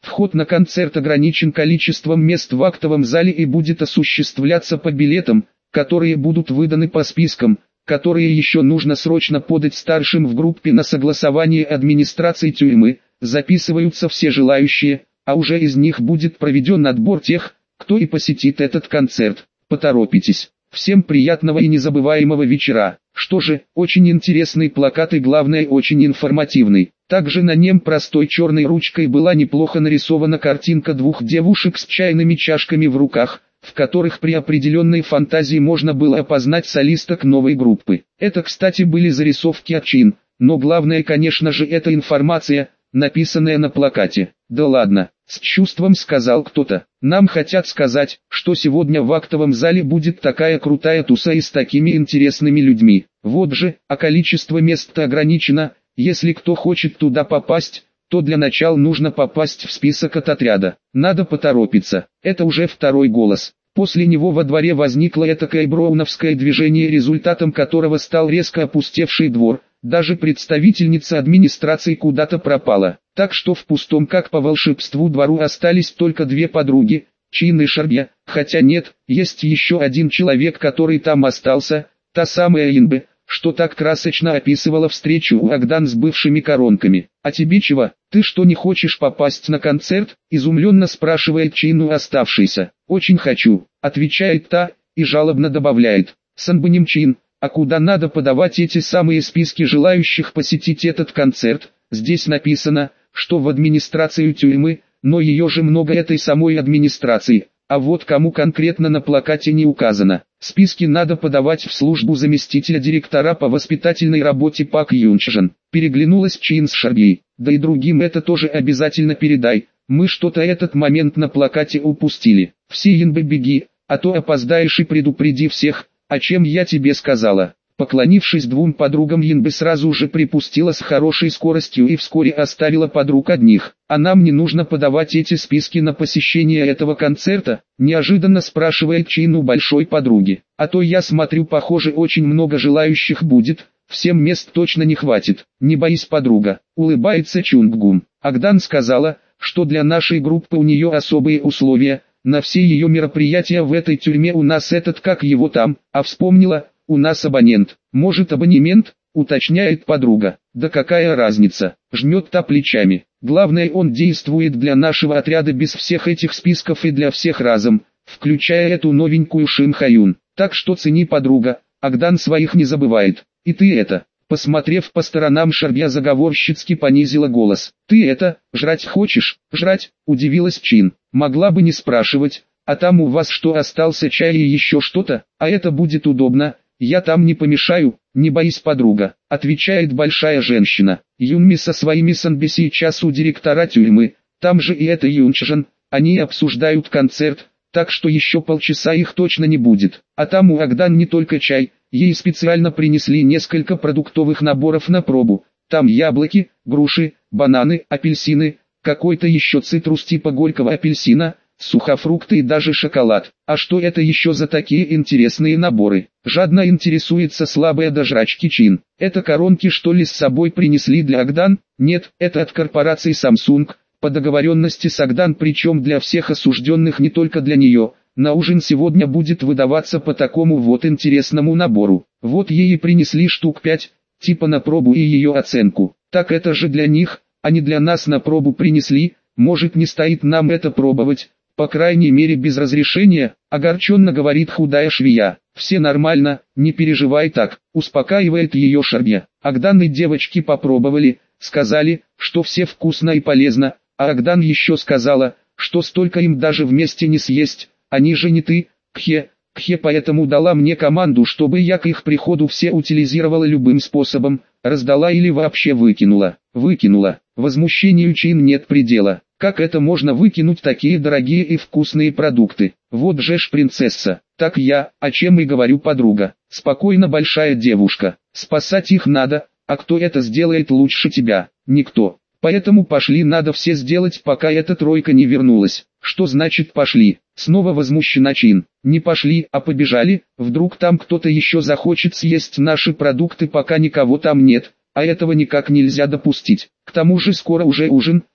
Вход на концерт ограничен количеством мест в актовом зале и будет осуществляться по билетам, которые будут выданы по спискам, которые еще нужно срочно подать старшим в группе на согласование администрации тюрьмы. Записываются все желающие, а уже из них будет проведен отбор тех, кто и посетит этот концерт. Поторопитесь. Всем приятного и незабываемого вечера. Что же, очень интересный плакат и главное очень информативный. Также на нем простой черной ручкой была неплохо нарисована картинка двух девушек с чайными чашками в руках, в которых при определенной фантазии можно было опознать солисток новой группы. Это, кстати, были зарисовки от Чин, но главное, конечно же, это информация, написанная на плакате. Да ладно, с чувством сказал кто-то. Нам хотят сказать, что сегодня в актовом зале будет такая крутая туса и с такими интересными людьми. Вот же, а количество мест ограничено. Если кто хочет туда попасть, то для начала нужно попасть в список от отряда. Надо поторопиться. Это уже второй голос. После него во дворе возникло этакое броуновское движение, результатом которого стал резко опустевший двор. Даже представительница администрации куда-то пропала. Так что в пустом как по волшебству двору остались только две подруги, Чин и Шарбья. Хотя нет, есть еще один человек, который там остался, та самая Инбе, что так красочно описывала встречу у Агдан с бывшими коронками. «А тебе чего? Ты что, не хочешь попасть на концерт?» – изумленно спрашивает Чину оставшийся. «Очень хочу», – отвечает та, и жалобно добавляет. «Санбаним Чин, а куда надо подавать эти самые списки желающих посетить этот концерт? Здесь написано, что в администрацию тюрьмы, но ее же много этой самой администрации, а вот кому конкретно на плакате не указано. Списки надо подавать в службу заместителя директора по воспитательной работе Пак Юнчжан». Переглянулась Чин с Шарбьей. «Да и другим это тоже обязательно передай, мы что-то этот момент на плакате упустили. Все, Инбе, беги, а то опоздаешь, и предупреди всех, о чем я тебе сказала». Поклонившись двум подругам, Инбе сразу же припустила с хорошей скоростью и вскоре оставила подруг одних. «А нам не нужно подавать эти списки на посещение этого концерта?» – неожиданно спрашивает Чин у большой подруги. «А то я смотрю, похоже, очень много желающих будет, всем мест точно не хватит». «Не боись, подруга», – улыбается Чунггум. «Агдан сказала, что для нашей группы у нее особые условия, на все ее мероприятия в этой тюрьме у нас этот, как его там, а вспомнила, у нас абонент». «Может, абонемент?» – уточняет подруга. «Да какая разница?» – жмет та плечами. «Главное, он действует для нашего отряда без всех этих списков и для всех разом, включая эту новенькую Шин Хаюн. Так что цени, подруга, Агдан своих не забывает. И ты это». Посмотрев по сторонам, Шарбья заговорщицки понизила голос. «Ты это, жрать хочешь?» «Жрать?» – удивилась Чин. «Могла бы не спрашивать, а там у вас что, остался чай и еще что-то? А это будет удобно, я там не помешаю». «Не боись, подруга», – отвечает большая женщина. «Юнми со своими Санби сейчас у директора тюрьмы, там же и это Юнчжан, они обсуждают концерт, так что еще полчаса их точно не будет. А там у Агдан не только чай, ей специально принесли несколько продуктовых наборов на пробу. Там яблоки, груши, бананы, апельсины, какой-то еще цитрус типа горького апельсина, сухофрукты и даже шоколад. А что это еще за такие интересные наборы?» Жадно интересуется слабая до жрачки Чин. «Это коронки, что ли, с собой принесли для Агдан?» «Нет, это от корпорации Samsung, по договоренности с Агдан, причем для всех осужденных, не только для нее. На ужин сегодня будет выдаваться по такому вот интересному набору. Вот ей и принесли штук пять, типа на пробу и ее оценку. Так это же для них, а не для нас на пробу принесли, может, не стоит нам это пробовать, по крайней мере без разрешения», — огорченно говорит худая швея. «Все нормально, не переживай так», — успокаивает ее Шарбья. Агдан и девочки попробовали, сказали, что все вкусно и полезно, а Агдан еще сказала, что столько им даже вместе не съесть, они же не ты, Кхе, Кхе, поэтому дала мне команду, чтобы я к их приходу все утилизировала любым способом, раздала или вообще выкинула. Выкинула. Возмущению Чин нет предела. Как это можно выкинуть такие дорогие и вкусные продукты? Вот же ж принцесса. Так я, о чем и говорю, подруга. Спокойно, большая девушка. Спасать их надо, а кто это сделает лучше тебя? Никто. Поэтому пошли, надо все сделать, пока эта тройка не вернулась. Что значит пошли? Снова возмущена Чин. Не пошли, а побежали, вдруг там кто-то еще захочет съесть наши продукты, пока никого там нет, а этого никак нельзя допустить. К тому же скоро уже ужин,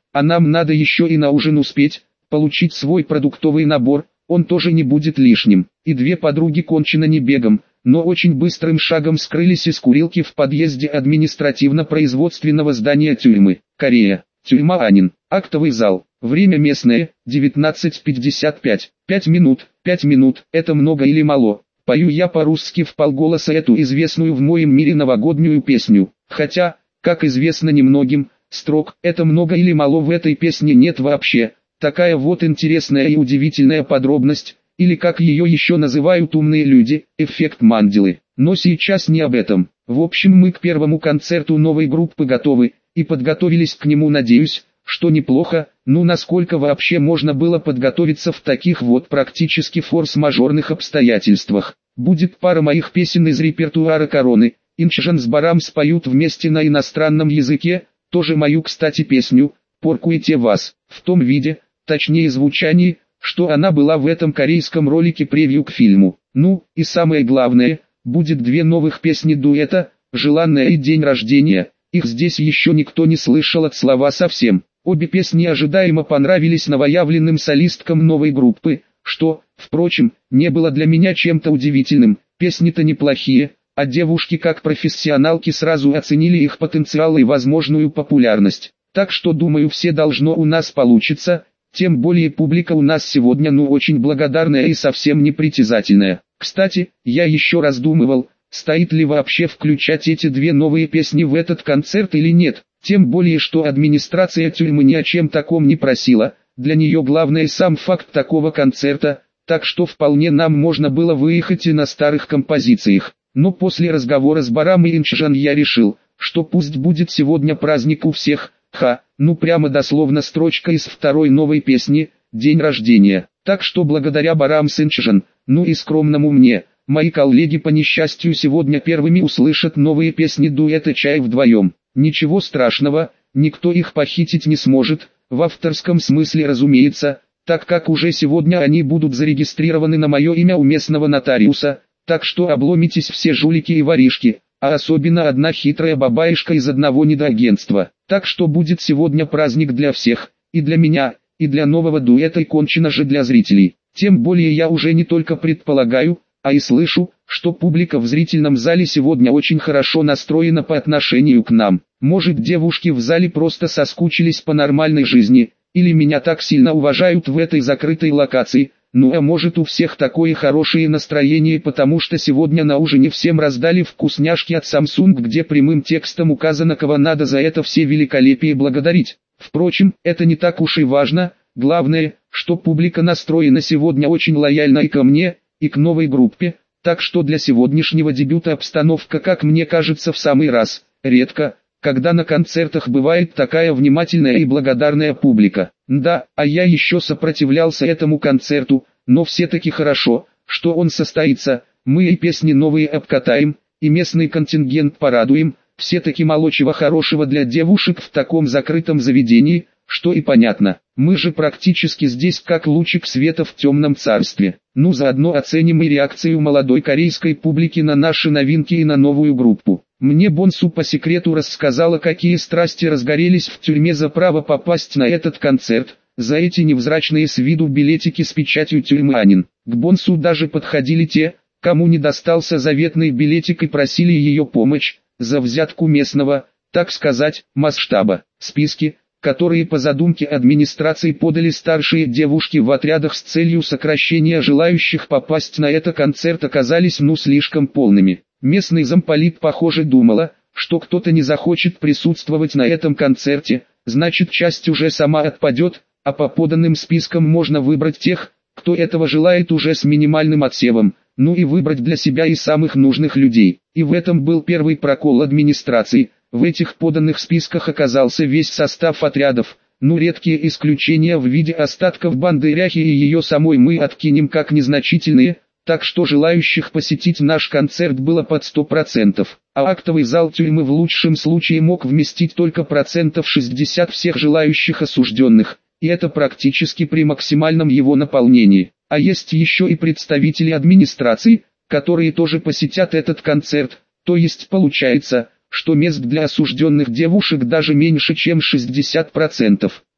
а нам надо еще и на ужин успеть, получить свой продуктовый набор, он тоже не будет лишним. И две подруги кончено не бегом, но очень быстрым шагом скрылись из курилки в подъезде административно-производственного здания тюрьмы. Корея. Тюрьма Анин. Актовый зал. Время местное, девятнадцать пятьдесят пять. Пять минут, пять минут, это много или мало? Пою я по-русски вполголоса эту известную в моем мире новогоднюю песню. Хотя, как известно немногим, строк «это много или мало» в этой песне нет вообще. Такая вот интересная и удивительная подробность, или как ее еще называют умные люди, эффект Манделы. Но сейчас не об этом. В общем, мы к первому концерту новой группы готовы, и подготовились к нему, надеюсь, что неплохо. Ну, насколько вообще можно было подготовиться в таких вот практически форс-мажорных обстоятельствах. Будет пара моих песен из репертуара Короны, Инчжан с Барам споют вместе на иностранном языке, тоже мою, кстати, песню «Поркуйте вас», в том виде, точнее звучании, что она была в этом корейском ролике превью к фильму. Ну, и самое главное, будет две новых песни дуэта, «Желанная» и «День рождения», их здесь еще никто не слышал от слова совсем. Обе песни ожидаемо понравились новоявленным солисткам новой группы, что, впрочем, не было для меня чем-то удивительным. Песни-то неплохие, а девушки как профессионалки сразу оценили их потенциал и возможную популярность. Так что думаю, все должно у нас получиться, тем более публика у нас сегодня ну очень благодарная и совсем непритязательная. Кстати, я еще раздумывал, стоит ли вообще включать эти две новые песни в этот концерт или нет. Тем более, что администрация тюрьмы ни о чем таком не просила, для нее главное сам факт такого концерта, так что вполне нам можно было выехать и на старых композициях. Но после разговора с Барам и Инчжан я решил, что пусть будет сегодня праздник у всех, ха, ну прямо дословно строчка из второй новой песни «День рождения». Так что благодаря Барам с Инчжан, ну и скромному мне, мои коллеги по несчастью сегодня первыми услышат новые песни дуэта «Чай вдвоем». Ничего страшного, никто их похитить не сможет, в авторском смысле разумеется, так как уже сегодня они будут зарегистрированы на мое имя у местного нотариуса, так что обломитесь все жулики и воришки, а особенно одна хитрая бабаишка из одного недоагентства. Так что будет сегодня праздник для всех, и для меня, и для нового дуэта, и кончено же для зрителей. Тем более я уже не только предполагаю, а и слышу, что публика в зрительном зале сегодня очень хорошо настроена по отношению к нам. Может, девушки в зале просто соскучились по нормальной жизни, или меня так сильно уважают в этой закрытой локации. Ну а может, у всех такое хорошее настроение, потому что сегодня на ужине всем раздали вкусняшки от Samsung, где прямым текстом указано, кого надо за это все великолепие благодарить. Впрочем, это не так уж и важно, главное, что публика настроена сегодня очень лояльно и ко мне, и к новой группе, так что для сегодняшнего дебюта обстановка, как мне кажется, в самый раз. Редко, когда на концертах бывает такая внимательная и благодарная публика. Да, а я еще сопротивлялся этому концерту, но все-таки хорошо, что он состоится, мы и песни новые обкатаем, и местный контингент порадуем, все-таки мало чего хорошего для девушек в таком закрытом заведении, что и понятно. Мы же практически здесь как лучик света в темном царстве. Ну заодно оценим и реакцию молодой корейской публики на наши новинки и на новую группу. Мне Бонсу по секрету рассказала, какие страсти разгорелись в тюрьме за право попасть на этот концерт, за эти невзрачные с виду билетики с печатью тюрьмы Анин. К Бонсу даже подходили те, кому не достался заветный билетик, и просили ее помощь, за взятку местного, так сказать, масштаба. Списки, которые по задумке администрации подали старшие девушки в отрядах с целью сокращения желающих попасть на этот концерт, оказались ну слишком полными. Местный замполит, похоже, думала, что кто-то не захочет присутствовать на этом концерте, значит часть уже сама отпадет, а по поданным спискам можно выбрать тех, кто этого желает уже с минимальным отсевом, ну и выбрать для себя и самых нужных людей. И в этом был первый прокол администрации. В этих поданных списках оказался весь состав отрядов, ну редкие исключения в виде остатков банды Ряхи и ее самой мы откинем как незначительные, так что желающих посетить наш концерт было под сто процентов, а актовый зал тюрьмы в лучшем случае мог вместить только процентов шестьдесят всех желающих осужденных, и это практически при максимальном его наполнении. А есть еще и представители администрации, которые тоже посетят этот концерт, то есть получается, что мест для осужденных девушек даже меньше чем шестьдесят процентов.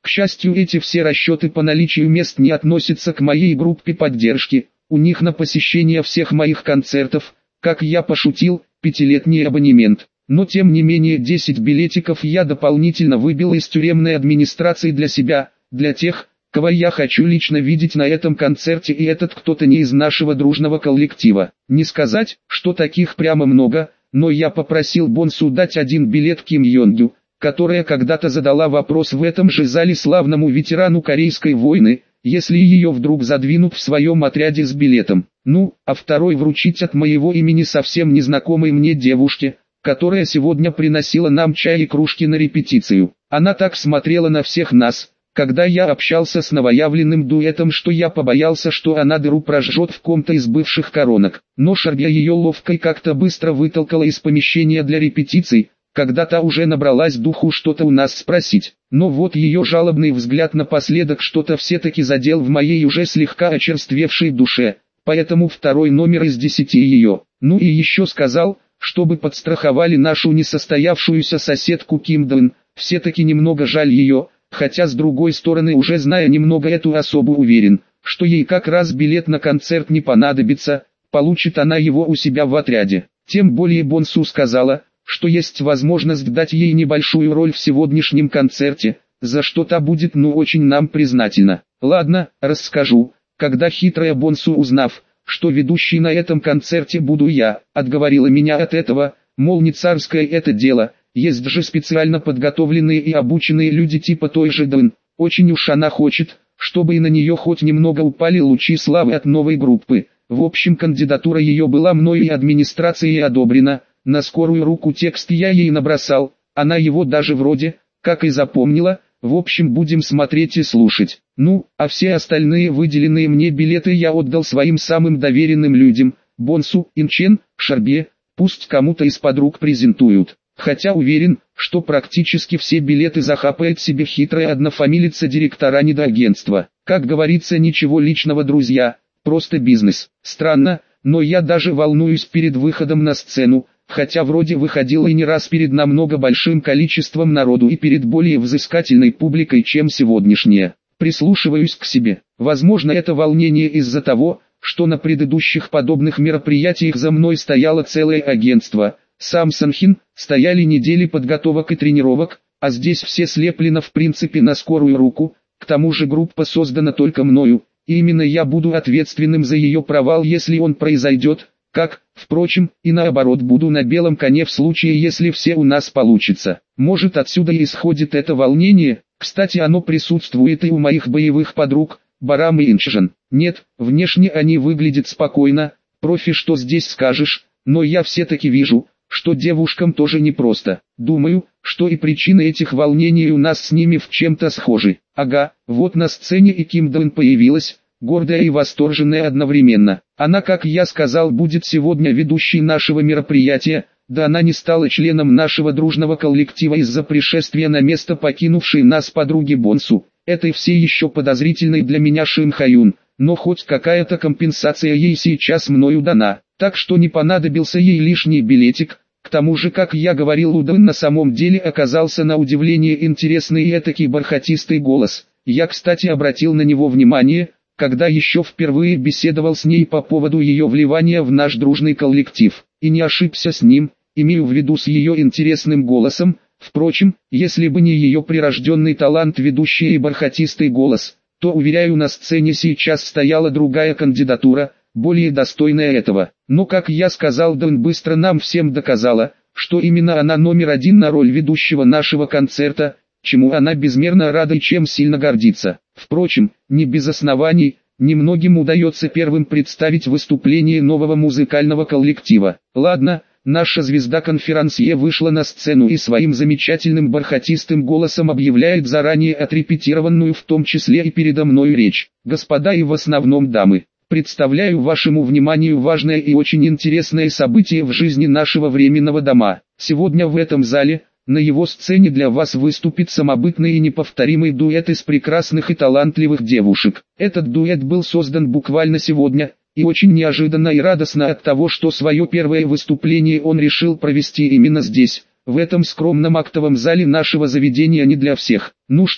К счастью, эти все расчеты по наличию мест не относятся к моей группе поддержки, у них на посещение всех моих концертов, как я пошутил, пятилетний абонемент. Но тем не менее десять билетиков я дополнительно выбил из тюремной администрации для себя, для тех, кого я хочу лично видеть на этом концерте, и этот кто-то не из нашего дружного коллектива. Не сказать, что таких прямо много, но я попросил Бонсу дать один билет Ким Йонгю, которая когда-то задала вопрос в этом же зале славному ветерану Корейской войны, если ее вдруг задвинут в своем отряде с билетом. Ну, а второй вручить от моего имени совсем незнакомой мне девушке, которая сегодня приносила нам чай и кружки на репетицию. Она так смотрела на всех нас, когда я общался с новоявленным дуэтом, что я побоялся, что она дыру прожжет в ком-то из бывших коронок. Но Шарбя ее ловко и как-то быстро вытолкала из помещения для репетиций, когда та уже набралась духу что-то у нас спросить. Но вот ее жалобный взгляд напоследок что-то все-таки задел в моей уже слегка очерствевшей душе, поэтому второй номер из десяти ее. Ну и еще сказал, чтобы подстраховали нашу несостоявшуюся соседку Ким Дэн, все-таки немного жаль ее, хотя с другой стороны, уже зная немного эту особу, уверен, что ей как раз билет на концерт не понадобится, получит она его у себя в отряде. Тем более Бонсу сказала, что есть возможность дать ей небольшую роль в сегодняшнем концерте, за что та будет ну очень нам признательна. Ладно, расскажу, когда хитрая Бонсу, узнав, что ведущий на этом концерте буду я, отговорила меня от этого, мол, не царское это дело, есть же специально подготовленные и обученные люди типа той же Дэн, очень уж она хочет, чтобы и на нее хоть немного упали лучи славы от новой группы. В общем, кандидатура ее была мной и администрацией одобрена, на скорую руку текст я ей набросал, она его даже вроде, как и запомнила. В общем, будем смотреть и слушать. Ну, а все остальные выделенные мне билеты я отдал своим самым доверенным людям, Бонсу, Инчен, Шарбе, пусть кому-то из подруг презентуют. Хотя уверен, что практически все билеты захапает себе хитрая однофамилица директора недоагентства. Как говорится, ничего личного, друзья, просто бизнес. Странно, но я даже волнуюсь перед выходом на сцену, хотя вроде выходила и не раз перед намного большим количеством народу и перед более взыскательной публикой, чем сегодняшняя. Прислушиваюсь к себе. Возможно, это волнение из-за того, что на предыдущих подобных мероприятиях за мной стояло целое агентство. Сам Санхин, стояли недели подготовок и тренировок, а здесь все слеплено в принципе на скорую руку. К тому же группа создана только мною, и именно я буду ответственным за ее провал, если он произойдет. Как, впрочем, и наоборот, буду на белом коне в случае, если все у нас получится. Может, отсюда и исходит это волнение. Кстати, оно присутствует и у моих боевых подруг, Барам и Инчжан. Нет, внешне они выглядят спокойно, профи, что здесь скажешь, но я все-таки вижу, что девушкам тоже непросто. Думаю, что и причины этих волнений у нас с ними в чем-то схожи. Ага, вот на сцене и Ким Дэн появилась, гордая и восторженная одновременно. Она, как я сказал, будет сегодня ведущей нашего мероприятия, да она не стала членом нашего дружного коллектива из-за пришествия на место покинувшей нас подруги Бонсу. Это все еще подозрительный для меня Шим Хаюн, но хоть какая-то компенсация ей сейчас мною дана, так что не понадобился ей лишний билетик. К тому же, как я говорил, у Дэн на самом деле оказался на удивление интересный и этакий бархатистый голос. Я, кстати, обратил на него внимание, когда еще впервые беседовал с ней по поводу ее вливания в наш дружный коллектив, и не ошибся с ним, имею в виду с ее интересным голосом. Впрочем, если бы не ее прирожденный талант ведущий и бархатистый голос, то, уверяю, на сцене сейчас стояла другая кандидатура, более достойная этого. Но, как я сказал, Дэн быстро нам всем доказала, что именно она номер один на роль ведущего нашего концерта, чему она безмерно рада и чем сильно гордится. Впрочем, не без оснований, немногим удается первым представить выступление нового музыкального коллектива. Ладно, наша звезда-конферансье вышла на сцену и своим замечательным бархатистым голосом объявляет заранее отрепетированную в том числе и передо мною речь. Господа и в основном дамы, представляю вашему вниманию важное и очень интересное событие в жизни нашего временного дома. Сегодня в этом зале, на его сцене для вас выступит самобытный и неповторимый дуэт из прекрасных и талантливых девушек. Этот дуэт был создан буквально сегодня, и очень неожиданно и радостно от того, что свое первое выступление он решил провести именно здесь, в этом скромном актовом зале нашего заведения не для всех. Ну что,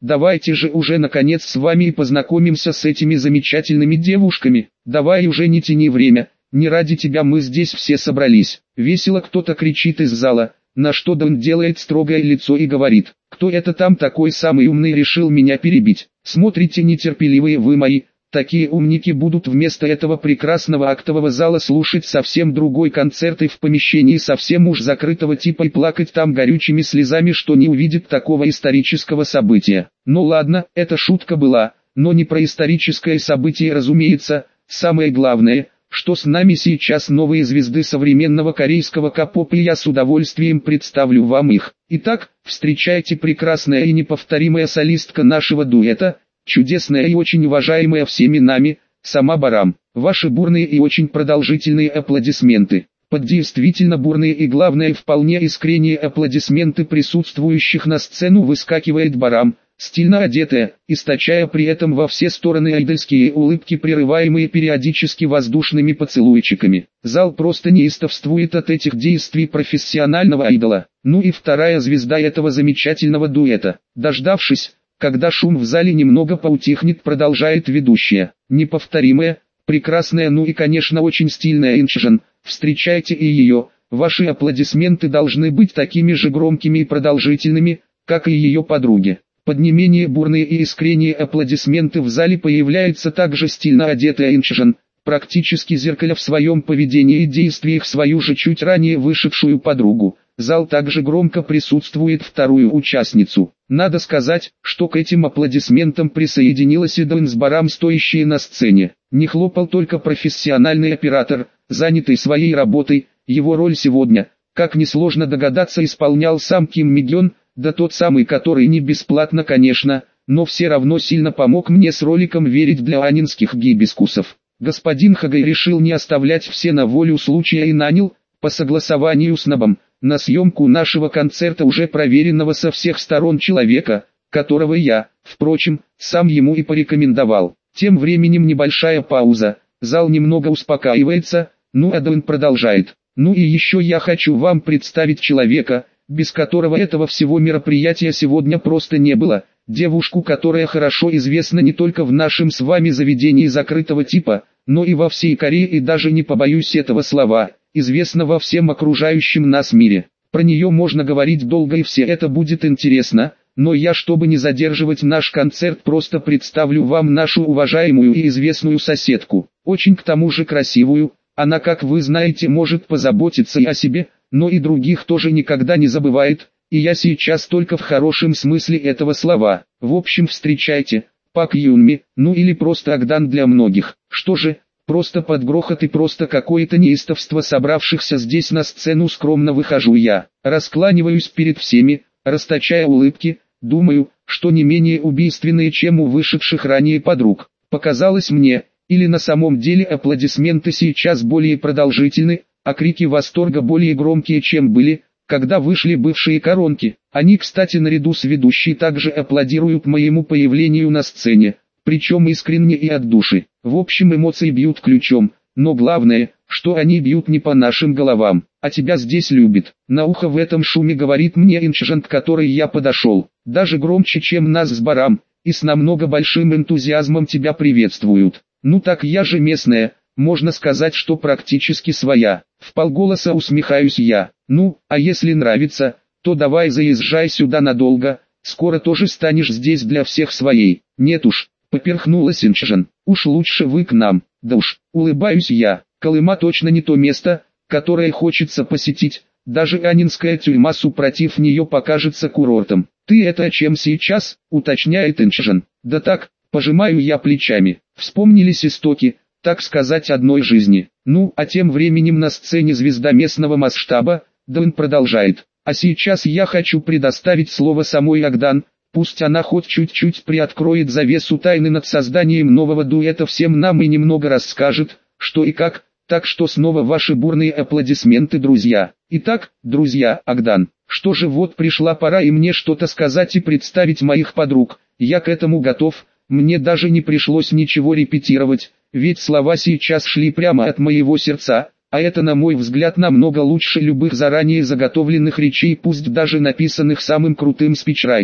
давайте же уже наконец с вами и познакомимся с этими замечательными девушками, давай уже не тяни время, не ради тебя мы здесь все собрались. Весело кто-то кричит из зала, на что Дэн делает строгое лицо и говорит, кто это там такой самый умный решил меня перебить, смотрите нетерпеливые вы мои. Такие умники будут вместо этого прекрасного актового зала слушать совсем другой концерт и в помещении совсем уж закрытого типа и плакать там горючими слезами, что не увидит такого исторического события. Ну ладно, эта шутка была, но не про историческое событие, разумеется. Самое главное, что с нами сейчас новые звезды современного корейского кей-поп, и я с удовольствием представлю вам их. Итак, встречайте прекрасная и неповторимая солистка нашего дуэта, чудесная и очень уважаемая всеми нами, сама Барам. Ваши бурные и очень продолжительные аплодисменты. Под действительно бурные и главное вполне искренние аплодисменты присутствующих на сцену выскакивает Барам, стильно одетая, источая при этом во все стороны айдольские улыбки, прерываемые периодически воздушными поцелуйчиками. Зал просто неистовствует от этих действий профессионального айдола. Ну и вторая звезда этого замечательного дуэта. Дождавшись, когда шум в зале немного поутихнет, продолжает ведущая. Неповторимая, прекрасная, ну и конечно очень стильная Инчжан. Встречайте и ее. Ваши аплодисменты должны быть такими же громкими и продолжительными, как и ее подруги. Под не менее бурные и искренние аплодисменты в зале появляется также стильно одетая Инчжан, практически зеркаля в своем поведении и действиях свою же чуть ранее вышедшую подругу. Зал также громко присутствует вторую участницу. Надо сказать, что к этим аплодисментам присоединилась и Дэн с Барам, стоящие на сцене. Не хлопал только профессиональный оператор, занятый своей работой, его роль сегодня, как несложно догадаться, исполнял сам Ким Мигён, да тот самый, который не бесплатно, конечно, но все равно сильно помог мне с роликом «Верить для анинских гибискусов». Господин Хагай решил не оставлять все на волю случая и нанял, по согласованию с Набом, на съемку нашего концерта уже проверенного со всех сторон человека, которого я, впрочем, сам ему и порекомендовал. Тем временем небольшая пауза, зал немного успокаивается, ну а Дэн продолжает. Ну и еще я хочу вам представить человека, без которого этого всего мероприятия сегодня просто не было, девушку, которая хорошо известна не только в нашем с вами заведении закрытого типа, но и во всей Корее, и даже не побоюсь этого слова, известна во всем окружающем нас мире. Про нее можно говорить долго и все это будет интересно, но я, чтобы не задерживать наш концерт, просто представлю вам нашу уважаемую и известную соседку, очень к тому же красивую. Она, как вы знаете, может позаботиться и о себе, но и других тоже никогда не забывает, и я сейчас только в хорошем смысле этого слова. В общем, встречайте, Пак Юнми, ну или просто Агдан для многих. Что же, просто под грохот и просто какое-то неистовство собравшихся здесь на сцену скромно выхожу я, раскланиваюсь перед всеми, расточая улыбки, думаю, что не менее убийственные, чем у вышедших ранее подруг. Показалось мне, или на самом деле аплодисменты сейчас более продолжительны, а крики восторга более громкие, чем были, когда вышли бывшие коронки. Они, кстати, наряду с ведущей также аплодируют моему появлению на сцене, причем искренне и от души. В общем, эмоции бьют ключом, но главное, что они бьют не по нашим головам, а тебя здесь любит. На ухо в этом шуме говорит мне Инчжан, к которой я подошел, даже громче, чем нас с Барам, и с намного большим энтузиазмом тебя приветствуют. Ну так я же местная, можно сказать, что практически своя. Вполголоса усмехаюсь я. Ну, а если нравится, то давай заезжай сюда надолго, скоро тоже станешь здесь для всех своей. Нет уж, поперхнулась Инчжан, уж лучше вы к нам. Да уж, улыбаюсь я, Колыма точно не то место, которое хочется посетить, даже анинская тюрьма супротив нее покажется курортом. Ты это о чем сейчас, уточняет Инчжан. Да так, пожимаю я плечами. Вспомнились истоки, так сказать, одной жизни. Ну, а тем временем на сцене звезда местного масштаба, Дэн продолжает. А сейчас я хочу предоставить слово самой Агдан, пусть она хоть чуть-чуть приоткроет завесу тайны над созданием нового дуэта всем нам и немного расскажет, что и как, так что снова ваши бурные аплодисменты, друзья. Итак, друзья, Агдан, что же, вот пришла пора и мне что-то сказать и представить моих подруг, я к этому готов. Мне даже не пришлось ничего репетировать, ведь слова сейчас шли прямо от моего сердца, а это, на мой взгляд, намного лучше любых заранее заготовленных речей, пусть даже написанных самым крутым спичрайтером.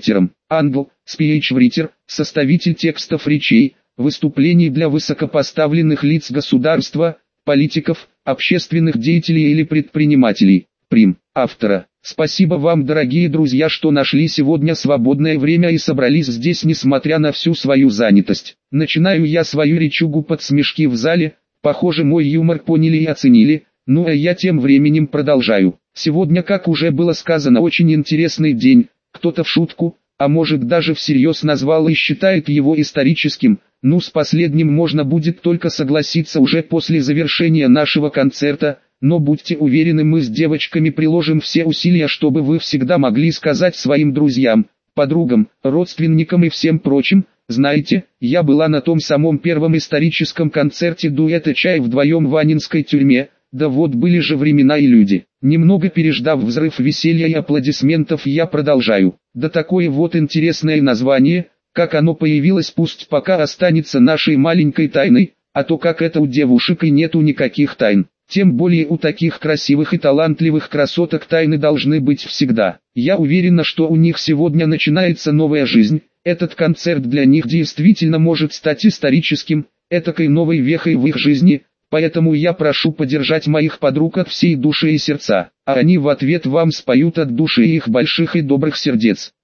англ, спичрайтер, составитель текстов речей, выступлений для высокопоставленных лиц государства, политиков, общественных деятелей или предпринимателей. Прим. Автора. Спасибо вам, дорогие друзья, что нашли сегодня свободное время и собрались здесь, несмотря на всю свою занятость. Начинаю я свою речугу под смешки в зале. Похоже, мой юмор поняли и оценили. Ну а я тем временем продолжаю. Сегодня, как уже было сказано, очень интересный день. Кто-то в шутку, а может даже всерьез назвал и считает его историческим. Ну, с последним можно будет только согласиться уже после завершения нашего концерта. Но будьте уверены, мы с девочками приложим все усилия, чтобы вы всегда могли сказать своим друзьям, подругам, родственникам и всем прочим: знаете, я была на том самом первом историческом концерте дуэта «Чай» вдвоем в Аннинской тюрьме. Да вот были же времена и люди. Немного переждав взрыв веселья и аплодисментов, я продолжаю. Да такое вот интересное название, как оно появилось, пусть пока останется нашей маленькой тайной, а то как это у девушек и нету никаких тайн. Тем более у таких красивых и талантливых красоток тайны должны быть всегда. Я уверена, что у них сегодня начинается новая жизнь. Этот концерт для них действительно может стать историческим, этакой новой вехой в их жизни. Поэтому я прошу поддержать моих подруг от всей души и сердца, а они в ответ вам споют от души их больших и добрых сердец.